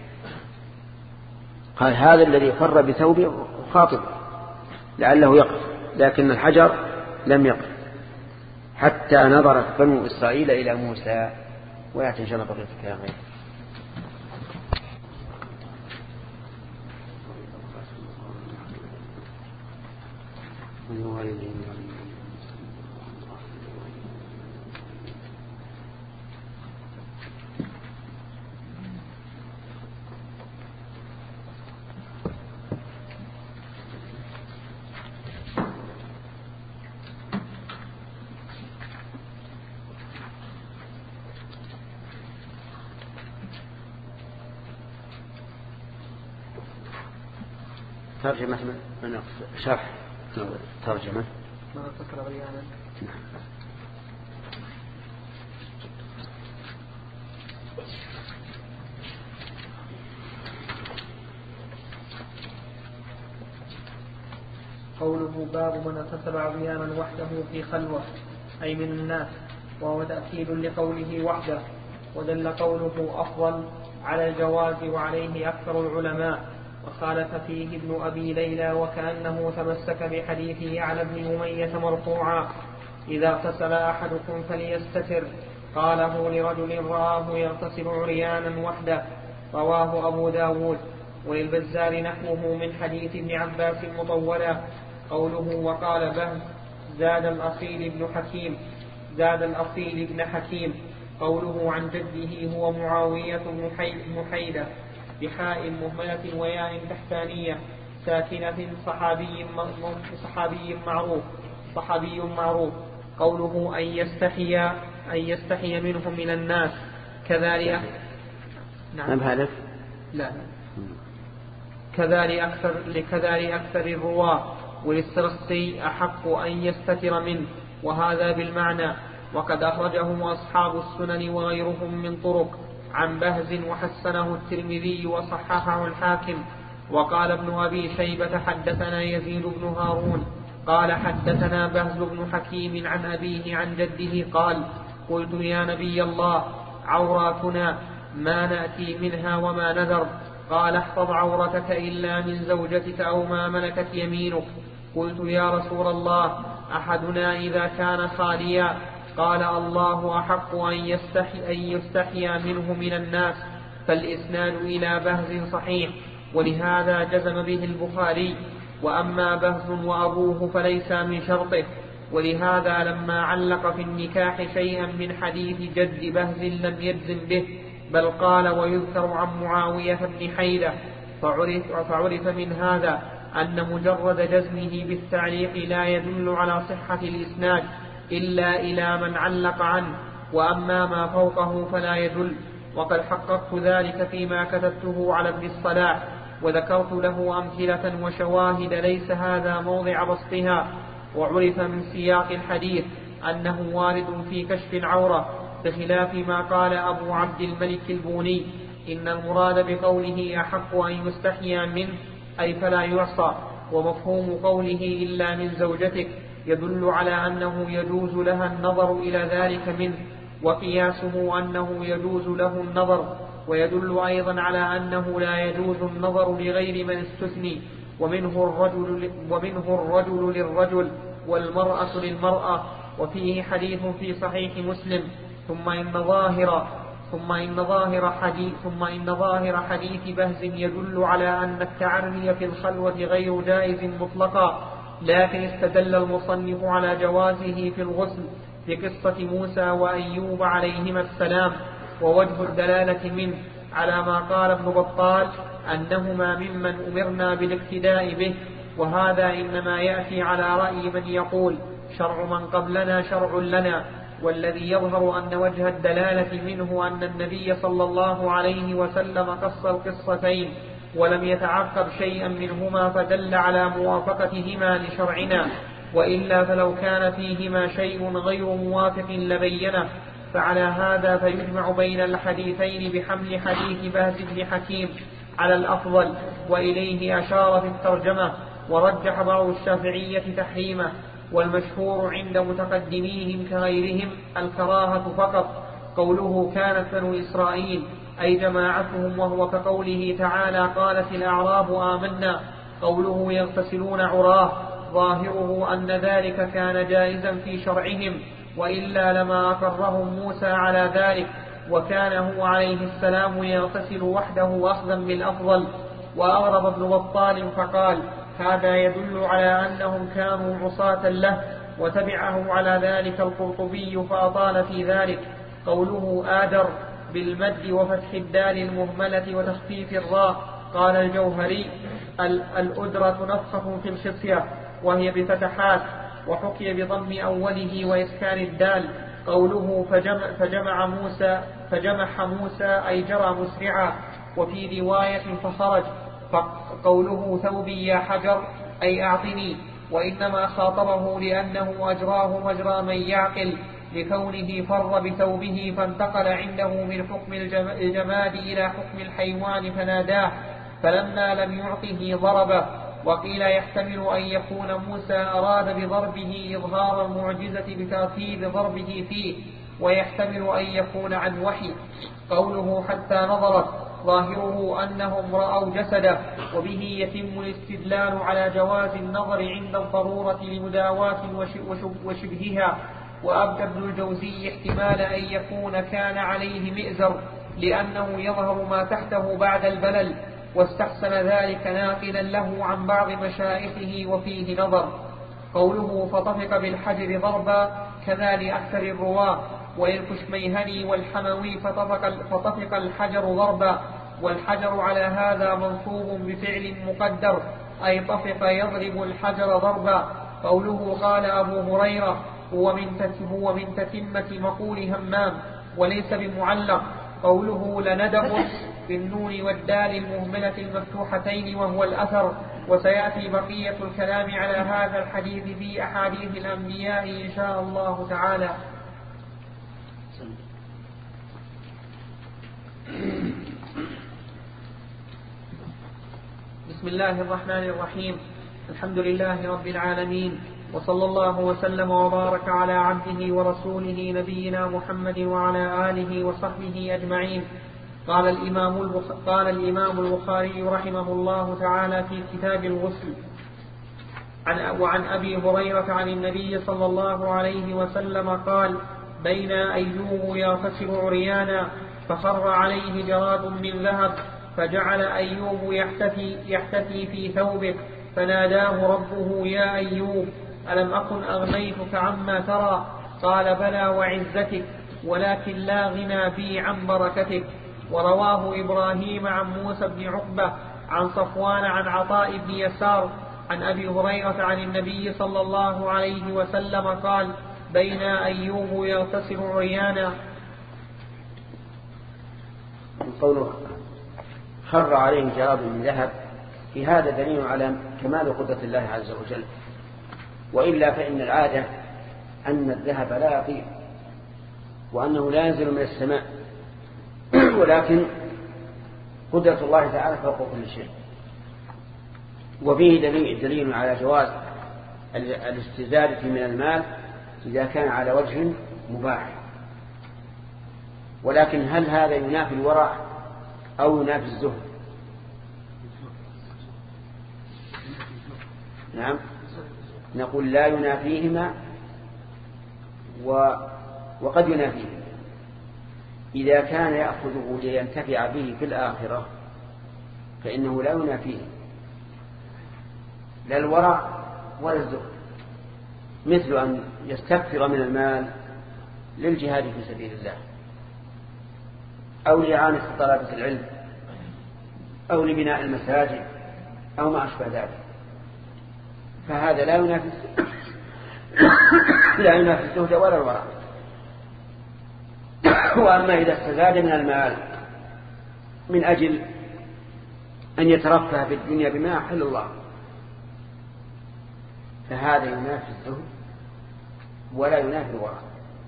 قال هذا الذي فر بثوبي خاطب لعله يقف، لكن الحجر لم يقف حتى نظرت بنو إسرائيل إلى موسى. ويأتي إن شاء الله بقية الكلام غير. ترجمة من شرح ترجمة ما تقرأ غيانا. قوله باب من اغتسل عريانا وحده في خلوة أي من الناس، وهو تأكيد لقوله وحده. ودل قوله أفضل على الجواز وعليه أكثر العلماء، وخالف فيه ابن أبي ليلى وكأنه تمسك بحديثه على ابن أمية مرفوعا إذا اغتسل أحدكم فليستتر، قاله لرجل رآه يغتسل عريانا وحده، رواه أبو داود. وللبزار نحوه من حديث ابن عباس مطولا. قوله وقال بهز زاد الأصيل ابن حكيم زاد الأصيل ابن حكيم. قوله عن جده هو معاوية بن حيدة بحاء مهملة وياء تحتانية ساكنة صحابي صحابي معروف صحابي معروف. قوله أن يستحي أن يستحي منهم من الناس كذلك. نعم هذا لا كذلك أكثر لكذلك أكثر الرواة، وللسرسي أحق أن يستتر منه، وهذا بالمعنى. وقد أخرجه أصحاب السنن وغيرهم من طرق عن بهز وحسنه الترمذي وصححه الحاكم. وقال ابن أبي شيبة حدثنا يزيد بن هارون قال حدثنا بهز بن حكيم عن أبيه عن جده قال قلت يا نبي الله عوراتنا ما نأتي منها وما نذر؟ قال احفظ عورتك إلا من زوجتك أو ما ملكت يمينك. قلت يا رسول الله أحدنا إذا كان خاليا؟ قال الله أحق أن يستحي, أن يستحي منه من الناس. فالإسناد إلى بهز صحيح، ولهذا جزم به البخاري. وأما بهز وأبوه فليس من شرطه، ولهذا لما علق في النكاح شيئا من حديث جد بهز لم يجزم به، بل قال ويذكر عن معاوية بن حيدة. فعرف, فعرف من هذا أن مجرد جزمه بالتعليق لا يدل على صحة الإسناد إلا إلى من علق عنه، وأما ما فوقه فلا يدل. وقد حققت ذلك فيما كتبته على ابن الصلاح، وذكرت له أمثلة وشواهد ليس هذا موضع بسطها. وعرف من سياق الحديث أنه وارد في كشف العورة، بخلاف ما قال أبو عبد الملك البوني إن المراد بقوله أحق أن يستحيا منه أي فلا يعصى. ومفهوم قوله إلا من زوجتك يدل على أنه يجوز لها النظر إلى ذلك منه، وقياسه أنه يجوز له النظر. ويدل أيضا على أنه لا يجوز النظر لغير من استثني، ومنه الرجل, ومنه الرجل للرجل والمرأة للمرأة. وفيه حديث في صحيح مسلم ثم إن ظاهر ثم إن ظاهر حديث ثم إن ظاهر حديث بهز يدل على أن التعري في الخلوة غير جائز مطلقا، لكن استدل المصنف على جوازه في الغسل بقصة موسى وأيوب عليهما السلام. ووجه الدلالة منه على ما قال ابن بطال أنهما ممن أمرنا بالاقتداء به، وهذا إنما يأتي على رأي من يقول شرع من قبلنا شرع لنا. والذي يظهر أن وجه الدلالة منه أن النبي صلى الله عليه وسلم قص القصتين ولم يتعقب شيئا منهما فدل على موافقتهما لشرعنا، وإلا فلو كان فيهما شيء غير موافق لبينه. فعلى هذا فيجمع بين الحديثين بحمل حديث بهز بن حكيم على الأفضل، وإليه أشار في الترجمة، ورجح بعض الشافعية تحريمه، والمشهور عند متقدميهم كغيرهم الكراهة فقط. قوله كانت بنو إسرائيل أي جماعتهم، وهو كقوله تعالى قالت الأعراب آمنا. قوله يغتسلون عراه ظاهره أن ذلك كان جائزا في شرعهم، وإلا لما أقرهم موسى على ذلك، وكان هو عليه السلام يغتسل وحده أخذا بالأفضل. وأغرب ابن بطال فقال هذا يدل على أنهم كانوا عصاة له، وتبعه على ذلك القرطبي فأطال في ذلك. قوله آدر بالمد وفتح الدال المهملة وتخفيف الراء. قال الجوهري الأدرة نفخة في الخصية وهي بفتحات، وحكي بضم أوله وإسكان الدال. قوله فجمع, فجمع موسى فجمح موسى أي جرى مسرعا، وفي رواية فخرج. فقوله ثوبي يا حجر أي أعطني، وإنما خاطبه لأنه أجراه مجرى من يعقل، لكونه فر بثوبه فانتقل عنده من حكم الجماد إلى حكم الحيوان فناداه، فلما لم يعطه ضربه. وقيل يحتمل أن يكون موسى أراد بضربه إظهار المعجزة بترتيب ضربه فيه، ويحتمل أن يكون عن وحي. قوله حتى نظرت ظاهره أنهم رأوا جسده، وبه يتم الاستدلال على جواز النظر عند الضرورة لمداواة وشبهها. وأبدى ابن الجوزي احتمال أن يكون كان عليه مئزر لأنه يظهر ما تحته بعد البلل، واستحسن ذلك ناقلا له عن بعض مشايخه وفيه نظر. قوله فطفق بالحجر ضربا كذا لأكثر الرواة، وللكشميهني والحموي فطفق, فطفق الحجر ضربا، والحجر على هذا منصوب بفعل مقدر أي طفق يضرب الحجر ضربا. قوله قال أبو هريرة هو من هو من تتمة مقول همام وليس بمعلق. قوله لندب بالنون والدال المهملة المفتوحتين وهو الأثر. وسيأتي بقية الكلام على هذا الحديث في أحاديث الأنبياء إن شاء الله تعالى. بسم الله الرحمن الرحيم. الحمد لله رب العالمين، وصلى الله وسلم وبارك على عبده ورسوله نبينا محمد وعلى آله وصحبه أجمعين. قال الإمام, قال الإمام البخاري رحمه الله تعالى في كتاب الغسل عن وعن أبي هريرة عن النبي صلى الله عليه وسلم قال بين أيوب يغتسل عريانا فخر عليه جراد من ذهب، فجعل أيوب يحتفي, يحتفي في ثوبه، فناداه ربه يا أيوب ألم أكن أغنيتك عما ترى؟ قال بلى وعزتك، ولكن لا غنى بي عن بركتك. ورواه إبراهيم عن موسى بن عقبة عن صفوان عن عطاء بن يسار عن أبي هريرة عن النبي صلى الله عليه وسلم قال بين أيوب يغتسل عريانا. قوله خر عليه جراد من ذهب، في هذا دليل على كمال قدرة الله عز وجل، وإلا فإن العادة أن الذهب لا يطير وأنه لا ينزل من السماء، ولكن قدرة الله تعالى فوق كل شيء. وفيه دليل, دليل على جواز الاستزادة من المال إذا كان على وجه مباح. ولكن هل هذا ينافي الورع أو ينافي الزهد؟ نعم، نقول لا ينافيهما و... وقد ينافيهما. إذا كان يأخذه لينتفع به في الآخرة فإنه لا ينافيه لا الورع ولا الزهد، مثل أن يستكثر من المال للجهاد في سبيل الله، أو لإعانة طلبة العلم، أو لبناء المساجد، أو ما أشبه ذلك، فهذا لا ينافي لا ينافي الزهد ولا الورع. وأما إذا استزاد من المال من أجل أن يترفه في الدنيا بما أحل الله، فهذا ينافي الزهد ولا ينافي الورع.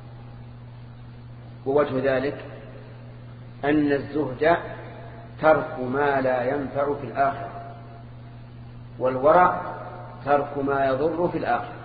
ووجه ذلك أن الزهد ترك ما لا ينفع في الآخرة، والورع ترك ما يضر في الآخرة.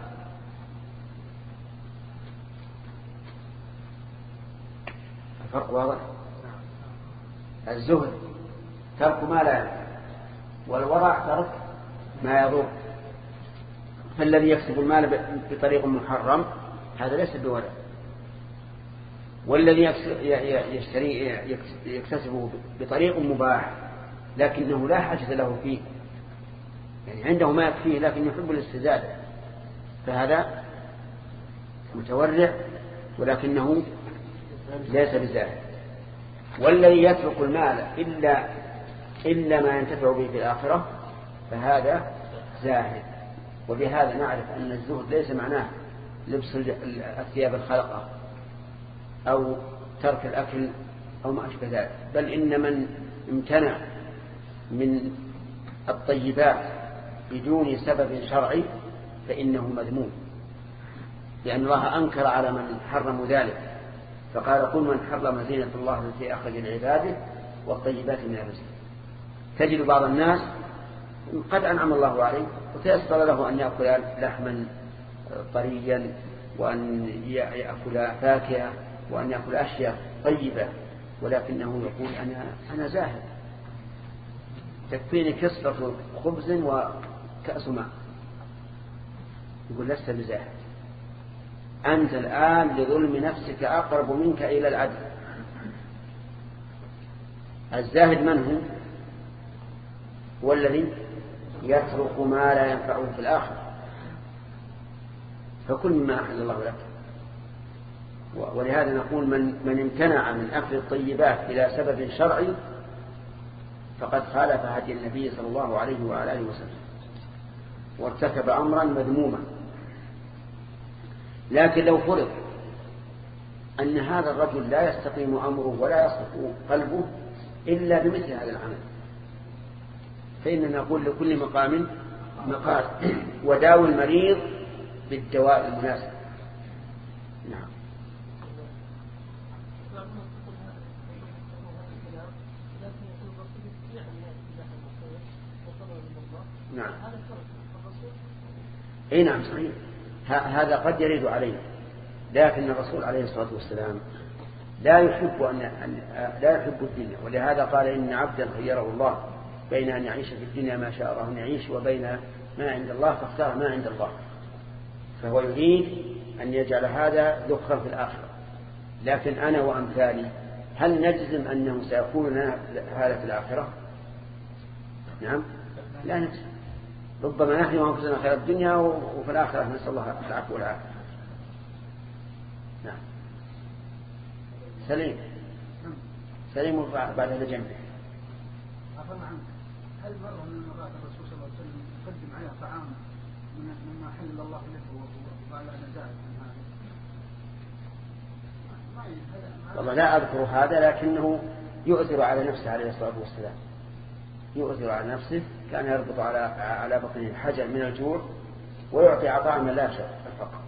الفرق واضح. الزهد ترك ما لا ينفع، والورع ترك ما يضر. فالذي يكسب المال بطريق محرم هذا ليس بورع، والذي يشتري يكتسبه بطريق مباح لكنه لا حاجة له فيه، يعني عنده ما يكفيه لكن يحب الاستزادة، فهذا متورع ولكنه ليس بزاهد. والذي يترك المال إلا إلا ما ينتفع به في الآخرة فهذا زاهد. وبهذا نعرف أن الزهد ليس معناه لبس الثياب الخلقة أو ترك الأكل أو ما أشبه ذلك، بل إن من امتنع من الطيبات بدون سبب شرعي فإنه مذموم، لأن الله أنكر على من حرم ذلك، فقال قل من حرم زينة الله التي أخرج لعباده والطيبات من الرزق. تجد بعض الناس قد أنعم الله عليه وتيسر له أن يأكل لحما طريا وأن يأكل فاكهة وأن يأكل أشياء طيبة، ولكنه يقول أنا أنا زاهد، تكفيني كسرة خبز وكأس ماء. يقول لست بزاهد، أنت الآن لظلم نفسك أقرب منك إلى العدل. الزاهد من هو؟ هو الذي يترك ما لا ينفعه في الآخرة، فكل مما أحل الله لك. ولهذا نقول من, من امتنع من أكل الطيبات إلى سبب شرعي فقد خالف هدي النبي صلى الله عليه وآله وسلم وارتكب أمرا مذموما. لكن لو فرض أن هذا الرجل لا يستقيم أمره ولا يصلح قلبه إلا بمثل هذا العمل، فإننا نقول لكل مقام مقال، وداوي المريض بالدواء المناسب. نعم. نعم. اي نعم صحيح، هذا قد يرد عليه، لكن الرسول عليه الصلاة والسلام لا يحب أن لا يحب الدنيا، ولهذا قال إن عبدا خيره الله بين أن يعيش في الدنيا ما شاء الله أن يعيش وبين ما عند الله فاختار ما عند الله، فهو يريد أن يجعل هذا ذخرا في الآخرة. لكن أنا وأمثالي هل نجزم أنه سيكون لنا هذا في الآخرة؟ نعم لا نجزم، ربما نحن وأنفسنا خير الدنيا وفي الآخرة نسأل الله العفو والعافية. نعم. سليم سليم بعد هذا جنبه. عفوا عنك، هل مرة من المرات الرسول صلى الله عليه وسلم يقدم عليه طعام مما حل الله له وقال أنا زائد من هذا؟ والله لا أذكر هذا، لكنه يؤثر على نفسه عليه الصلاة والسلام، يؤثر على نفسه، كان يربط على على بطنه الحجر من الجوع ويعطي عطاء من لا شك الفقر.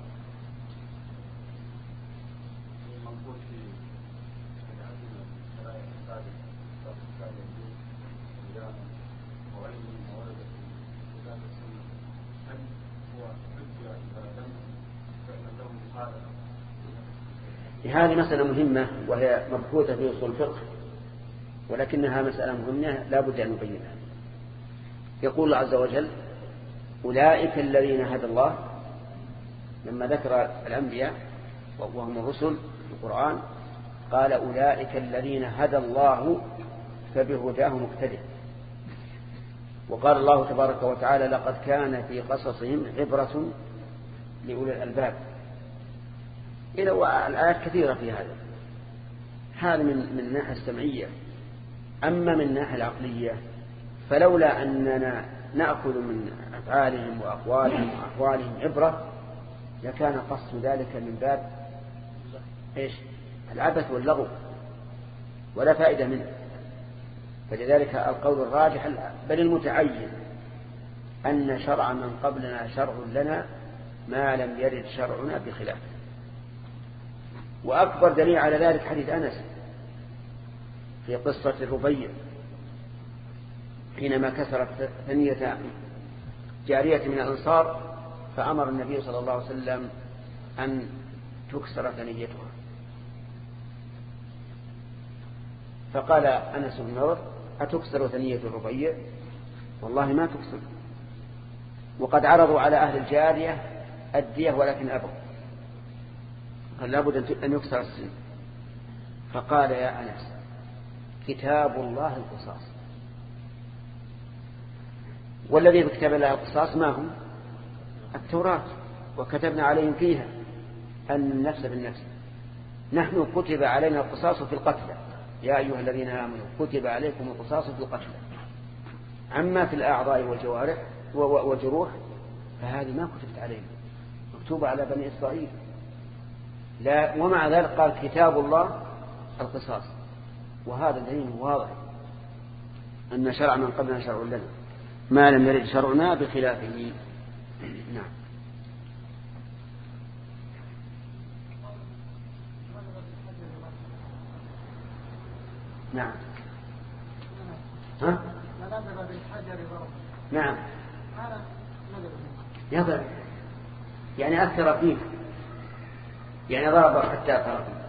هذه مسألة مهمة وهي مبحوثة في أصول الفقه، ولكنها مسألة مهمة لا بد أن نبينها. يقول الله عز وجل أولئك الذين هدى الله، لما ذكر الأنبياء وهم الرسل في القرآن قال أولئك الذين هدى الله فبهداه مقتدى. وقال الله تبارك وتعالى لقد كان في قصصهم عبرة لأولي الألباب، إلى الآيات كثيرة في هذا. هذا من من الناحية السمعية. أما من الناحية العقلية فلولا أننا نأخذ من أفعالهم وأقوالهم وأحوالهم عبرة لكان قصد ذلك من باب إيش؟ العبث واللغو ولا فائدة منه. فلذلك القول الراجح بل المتعين أن شرع من قبلنا شرع لنا ما لم يرد شرعنا بخلافه. وأكبر دليل على ذلك حديث أنس في قصة الربيع حينما كسرت ثنية جارية من الأنصار فأمر النبي صلى الله عليه وسلم أن تكسر ثنيتها. فقال أنس بن نضر أتكسر ثنية الربيع؟ والله ما تكسر، وقد عرضوا على أهل الجارية الدية ولكن أبوا، قال لابد أن يكسر السن. فقال يا أنس كتاب الله القصاص، والذي بكتاب الله القصاص ما هم؟ التوراة، وكتبنا عليهم فيها أن النفس بالنفس. نحن كتب علينا القصاص في القتلى يا أيها الذين آمنوا كتب عليكم القصاص في القتلى. أما في الأعضاء والجوارح والجروح فهذه ما كتبت علينا، مكتوبة على بني إسرائيل. لا، ومع ذلك قال كتاب الله القصاص، وهذا دليل واضح أن شرع من قبلنا شرع لنا ما لم يرد شرعنا بخلافه. نعم. نعم. ها؟ نعم. يضرب يعني أثر فيه، يعني ضرب حتى أثر فيه.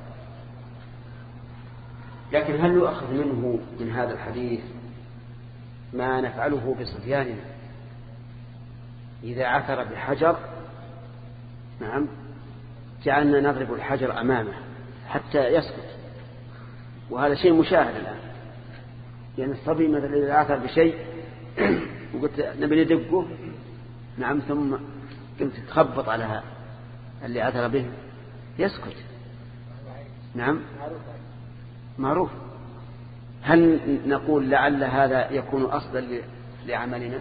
لكن هل يؤخذ منه من هذا الحديث ما نفعله بصبياننا إذا عثر بحجر؟ نعم، جعلنا نضرب الحجر أمامه حتى يسكت، وهذا شيء مشاهد الآن. يعني الصبي مثلا إذا عثر بشيء وقلت نبي ندقه، نعم، ثم قمت تخبط على هذا اللي عثر به يسكت. نعم، معروف. هل نقول لعل هذا يكون أصلا لعملنا؟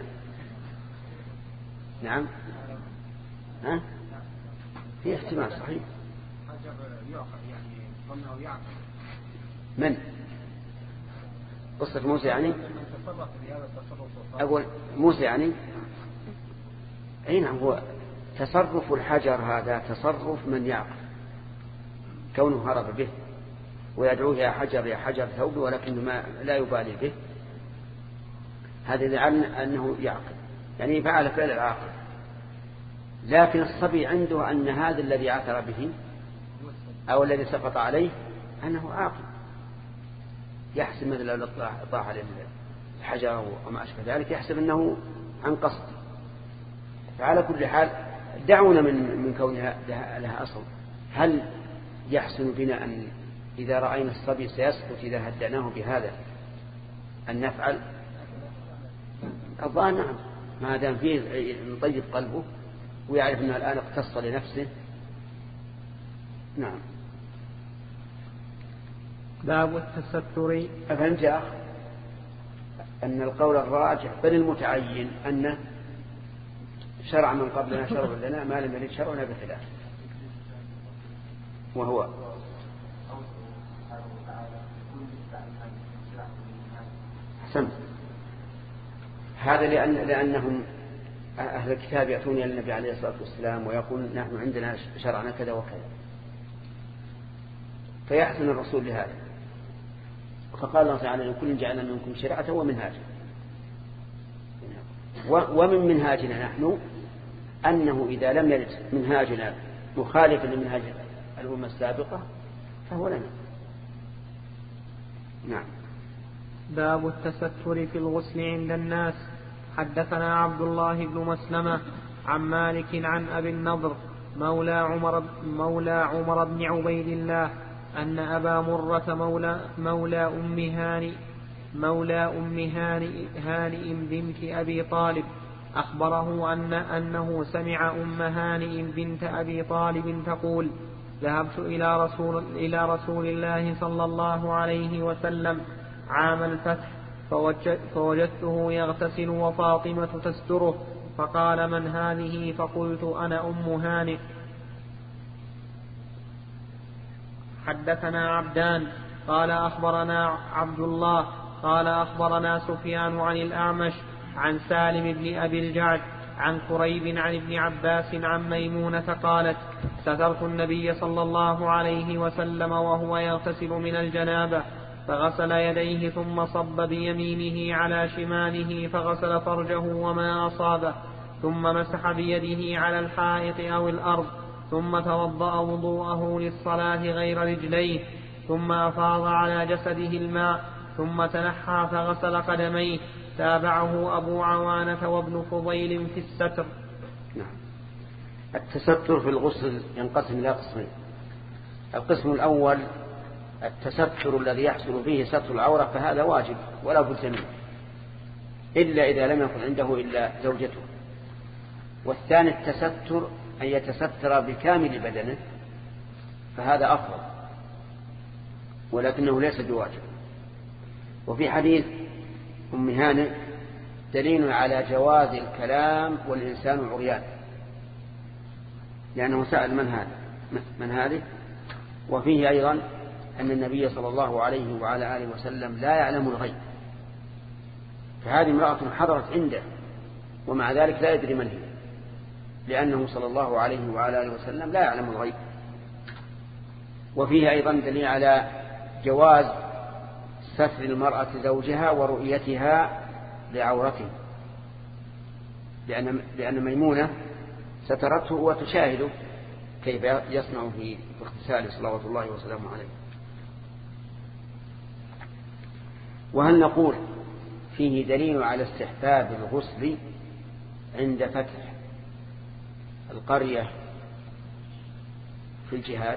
نعم. ها؟ في احتمال صحيح. من قصة موسى يعني؟ أقول موسى يعني أي نعم، هو تصرف الحجر هذا تصرف من يعقل، كونه هرب به ويدعوه يا حجر يا حجر ثوبي ولكن ما لا يبالي به، هذا يدعي أنه يعقل، يعني فعل فعل العاقل. لكن الصبي عنده أن هذا الذي عثر به أو الذي سقط عليه أنه عاقل، يحسب مثلا لو طاح عليه الحجر وما أشبه ذلك يحسب أنه عن قصد. فعلى كل حال دعونا من من كونها لها أصل. هل يحسن بنا أن إذا رأينا الصبي سيسقط إذا هدأناه بهذا أن نفعل؟ الظاهر نعم، ما دام فيه نطيب قلبه ويعرف أنه الآن اقتص لنفسه. نعم. باب التستر. أفهمت يا أخ أن القول الراجح بل المتعين أن شرع من قبلنا شرع لنا ما لم يرد شرعنا بخلاف، وهو حسن. هذا لأن لأنهم أهل الكتاب يأتون إلى النبي عليه الصلاة والسلام ويقول نحن عندنا شرعنا كذا وكذا، فيحسن الرسول لهذا. فقال الله تعالى لكل جعلنا منكم شرعة ومنهاجا. ومن منهاجنا نحن أنه إذا لم يرد منهاجنا مخالفا لمنهاج الأمة السابقة فهو لنا. نعم. باب التستر في الغسل عند الناس. حدثنا عبد الله بن مسلمة عن مالك عن أبي النضر مولى عمر, مولى عمر بن عبيد الله أن أبا مرة مولى, مولى أم هانئ مولى أم هانئ هانئ بنت أبي طالب أخبره أن أنه سمع أم هانئ بنت أبي طالب تقول ذهبت إلى رسول, إلى رسول الله صلى الله عليه وسلم عام الفتح فوجدته يغتسل وفاطمة تستره فقال من هذه؟ فقلت أنا أم هانئ. حدثنا عبدان قال أخبرنا عبد الله قال أخبرنا سفيان عن الأعمش عن سالم بن أبي الجعد عن كريب عن ابن عباس عن ميمونة قالت سترت النبي صلى الله عليه وسلم وهو يغتسل من الجنابة فغسل يديه ثم صب بيمينه على شماله فغسل فرجه وما أصابه ثم مسح بيده على الحائط أو الأرض ثم توضأ وضوءه للصلاة غير رجليه ثم أفاض على جسده الماء ثم تنحى فغسل قدميه. تابعه أبو عوانة وابن فضيل في الستر. نعم. التستر في الغسل ينقسم إلى قسمين. القسم الأول التستر الذي يحصل فيه ستر العورة فهذا واجب ولا بد منه إلا إذا لم يكن عنده إلا زوجته. والثاني التستر أن يتستر بكامل بدنه فهذا أفضل ولكنه ليس بواجب. وفي حديث أم هانئ دليل على جواز الكلام والإنسان عريان لأنه سأل من هذا من هذه. وفيه أيضا أن النبي صلى الله عليه وعلى آله وسلم لا يعلم الغيب فهذه امرأة حضرت عنده ومع ذلك لا يدري من هي لأنه صلى الله عليه وعلى آله وسلم لا يعلم الغيب. وفيه أيضا دليل على جواز ستر المرأة زوجها ورؤيتها لعورته لأن, لأن ميمونة سترته وتشاهده كيف يصنع في اغتساله صلوات الله وسلامه عليه. وهل نقول فيه دليل على استحباب الغسل عند فتح القرية في الجهاد؟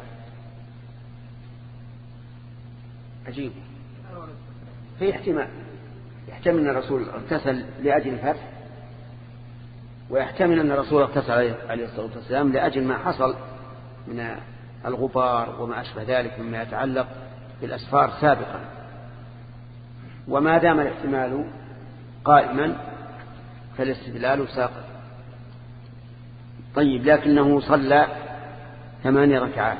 عجيب. في احتمال يحتمل أن الرسول اغتسل لأجل الفتح ويحتمل أن الرسول اغتسل عليه الصلاة والسلام لأجل ما حصل من الغبار وما أشبه ذلك مما يتعلق بالأسفار سابقا. وما دام الاحتمال قائما فالاستدلال ساقط. طيب لكنه صلى ثماني ركعات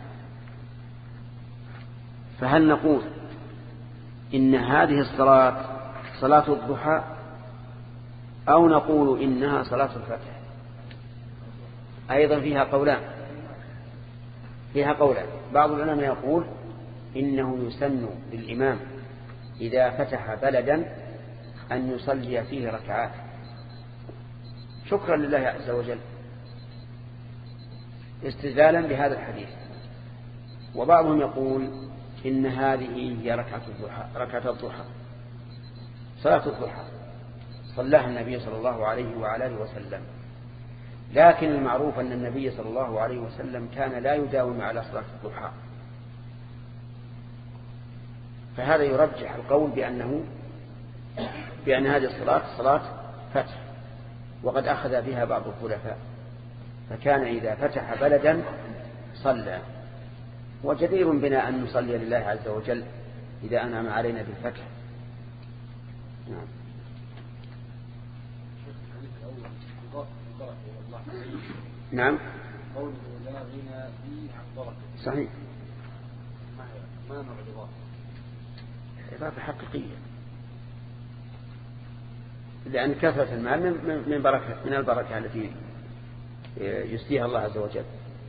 فهل نقول إن هذه الصلاة صلاة الضحى أو نقول إنها صلاة الفتح؟ أيضا فيها قولان فيها قولان بعض العلماء يقول إنه يسن للإمام إذا فتح بلدا أن يصلي فيه ركعات شكرا لله عز وجل استدلالا بهذا الحديث. وبعضهم يقول إن هذه هي ركعة الضحى ركعة الضحى صلاة الضحى صلاها النبي صلى الله عليه وعلى آله وسلم. لكن المعروف أن النبي صلى الله عليه وسلم كان لا يداوم على صلاة الضحى فهذا يرجح القول بأنه بأن هذه الصلاة صلاة فتح وقد أخذ بها بعض الخلفاء فكان إذا فتح بلدا صلى. وجدير بنا أن نصلي لله عز وجل إذا أنعم علينا بالفتح. نعم. نعم. قوله لا غنى بي عن بركة صحيح. ما نوع الإضافة؟ إضافة حقيقية لأن كثرة المال من بركة من البركة التي يسديها الله عز وجل.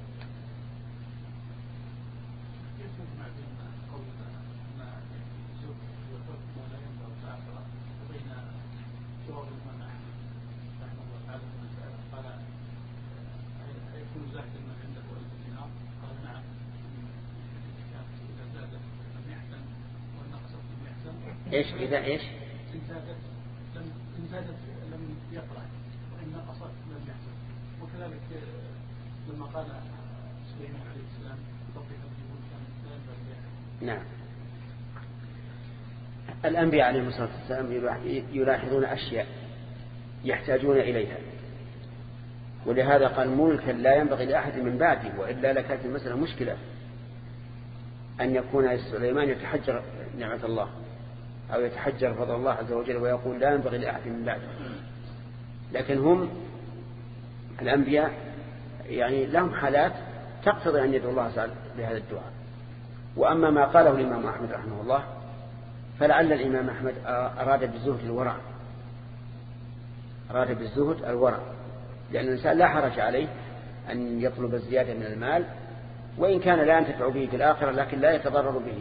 إيش إذا إيش؟ إن زادت لم إن زادت لم يقرأ وإن نقصت لم يحسن. وكذلك لما قال سليمان عليه السلام توفيق الجبول كان لا ينبغي. نعم. الأنبياء عليهم الصلاة والسلام يلاحظون أشياء يحتاجون إليها ولهذا قال ملكا لا ينبغي لأحد من بعدي وإلا لكانت المسألة مشكلة أن يكون سليمان يتحجر نعمة الله أو يتحجر فضل الله عز وجل ويقول لا ينبغي لأحد من بعده. لكن هم الأنبياء يعني لهم حالات تقتضي أن يدعو الله تعالى بهذا الدعاء. وأما ما قاله الإمام أحمد رحمه الله فلعل الإمام أحمد أراد بالزهد الورع، أراد بالزهد الورع، لأن الإنسان لا حرج عليه أن يطلب الزيادة من المال وإن كان لا ينتفع به في الآخرة لكن لا يتضرر به،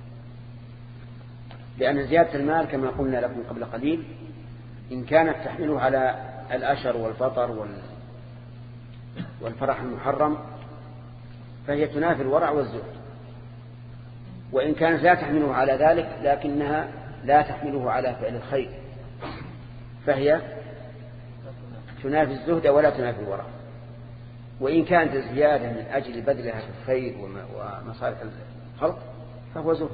لأن زيادة المال كما قلنا لكم قبل قليل إن كانت تحمله على الأشر والفطر والفرح المحرم فهي تنافي الورع والزهد، وإن كانت لا تحمله على ذلك لكنها لا تحمله على فعل الخير فهي تنافي الزهد ولا تنافي الورع. وإن كانت الزيادة من أجل بذلها في الخير ومصالح الخلق فهو زهد.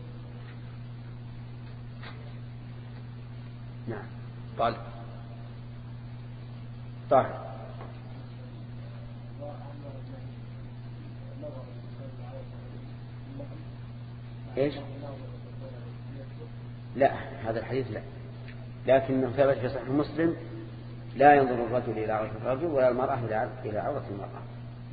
نعم. طالب طاهر. إيش؟ لا هذا الحديث لا، لكنه ثبت في صحيح مسلم لا ينظر الرجل إلى عورة الرجل ولا المرأة إلى عورة المرأة.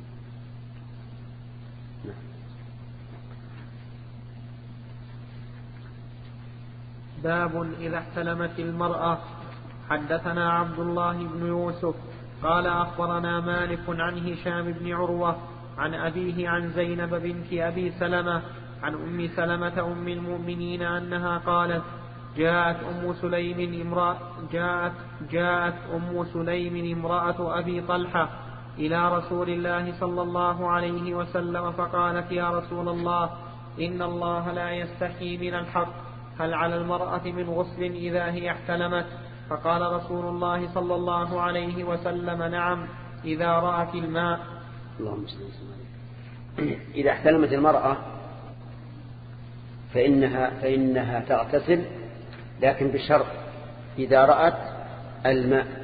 باب إذا احتلمت المرأة. حدثنا عبد الله بن يوسف قال أخبرنا مالك عن هشام بن عروة عن أبيه عن زينب بنت أبي سلمة عن أم سلمة أم المؤمنين أنها قالت جاءت أم سليم امرأة جاءت, جاءت أم سليم امرأة أبي طلحة إلى رسول الله صلى الله عليه وسلم فقالت يا رسول الله إن الله لا يستحي من الحق، هل على المرأة من غسل إذا هي احتلمت؟ فقال رسول الله صلى الله عليه وسلم نعم إذا رأت الماء. اللهم صل وسلم. إذا احتلمت المرأة فإنها, فإنها تغتسل لكن بشرط إذا رأت الماء،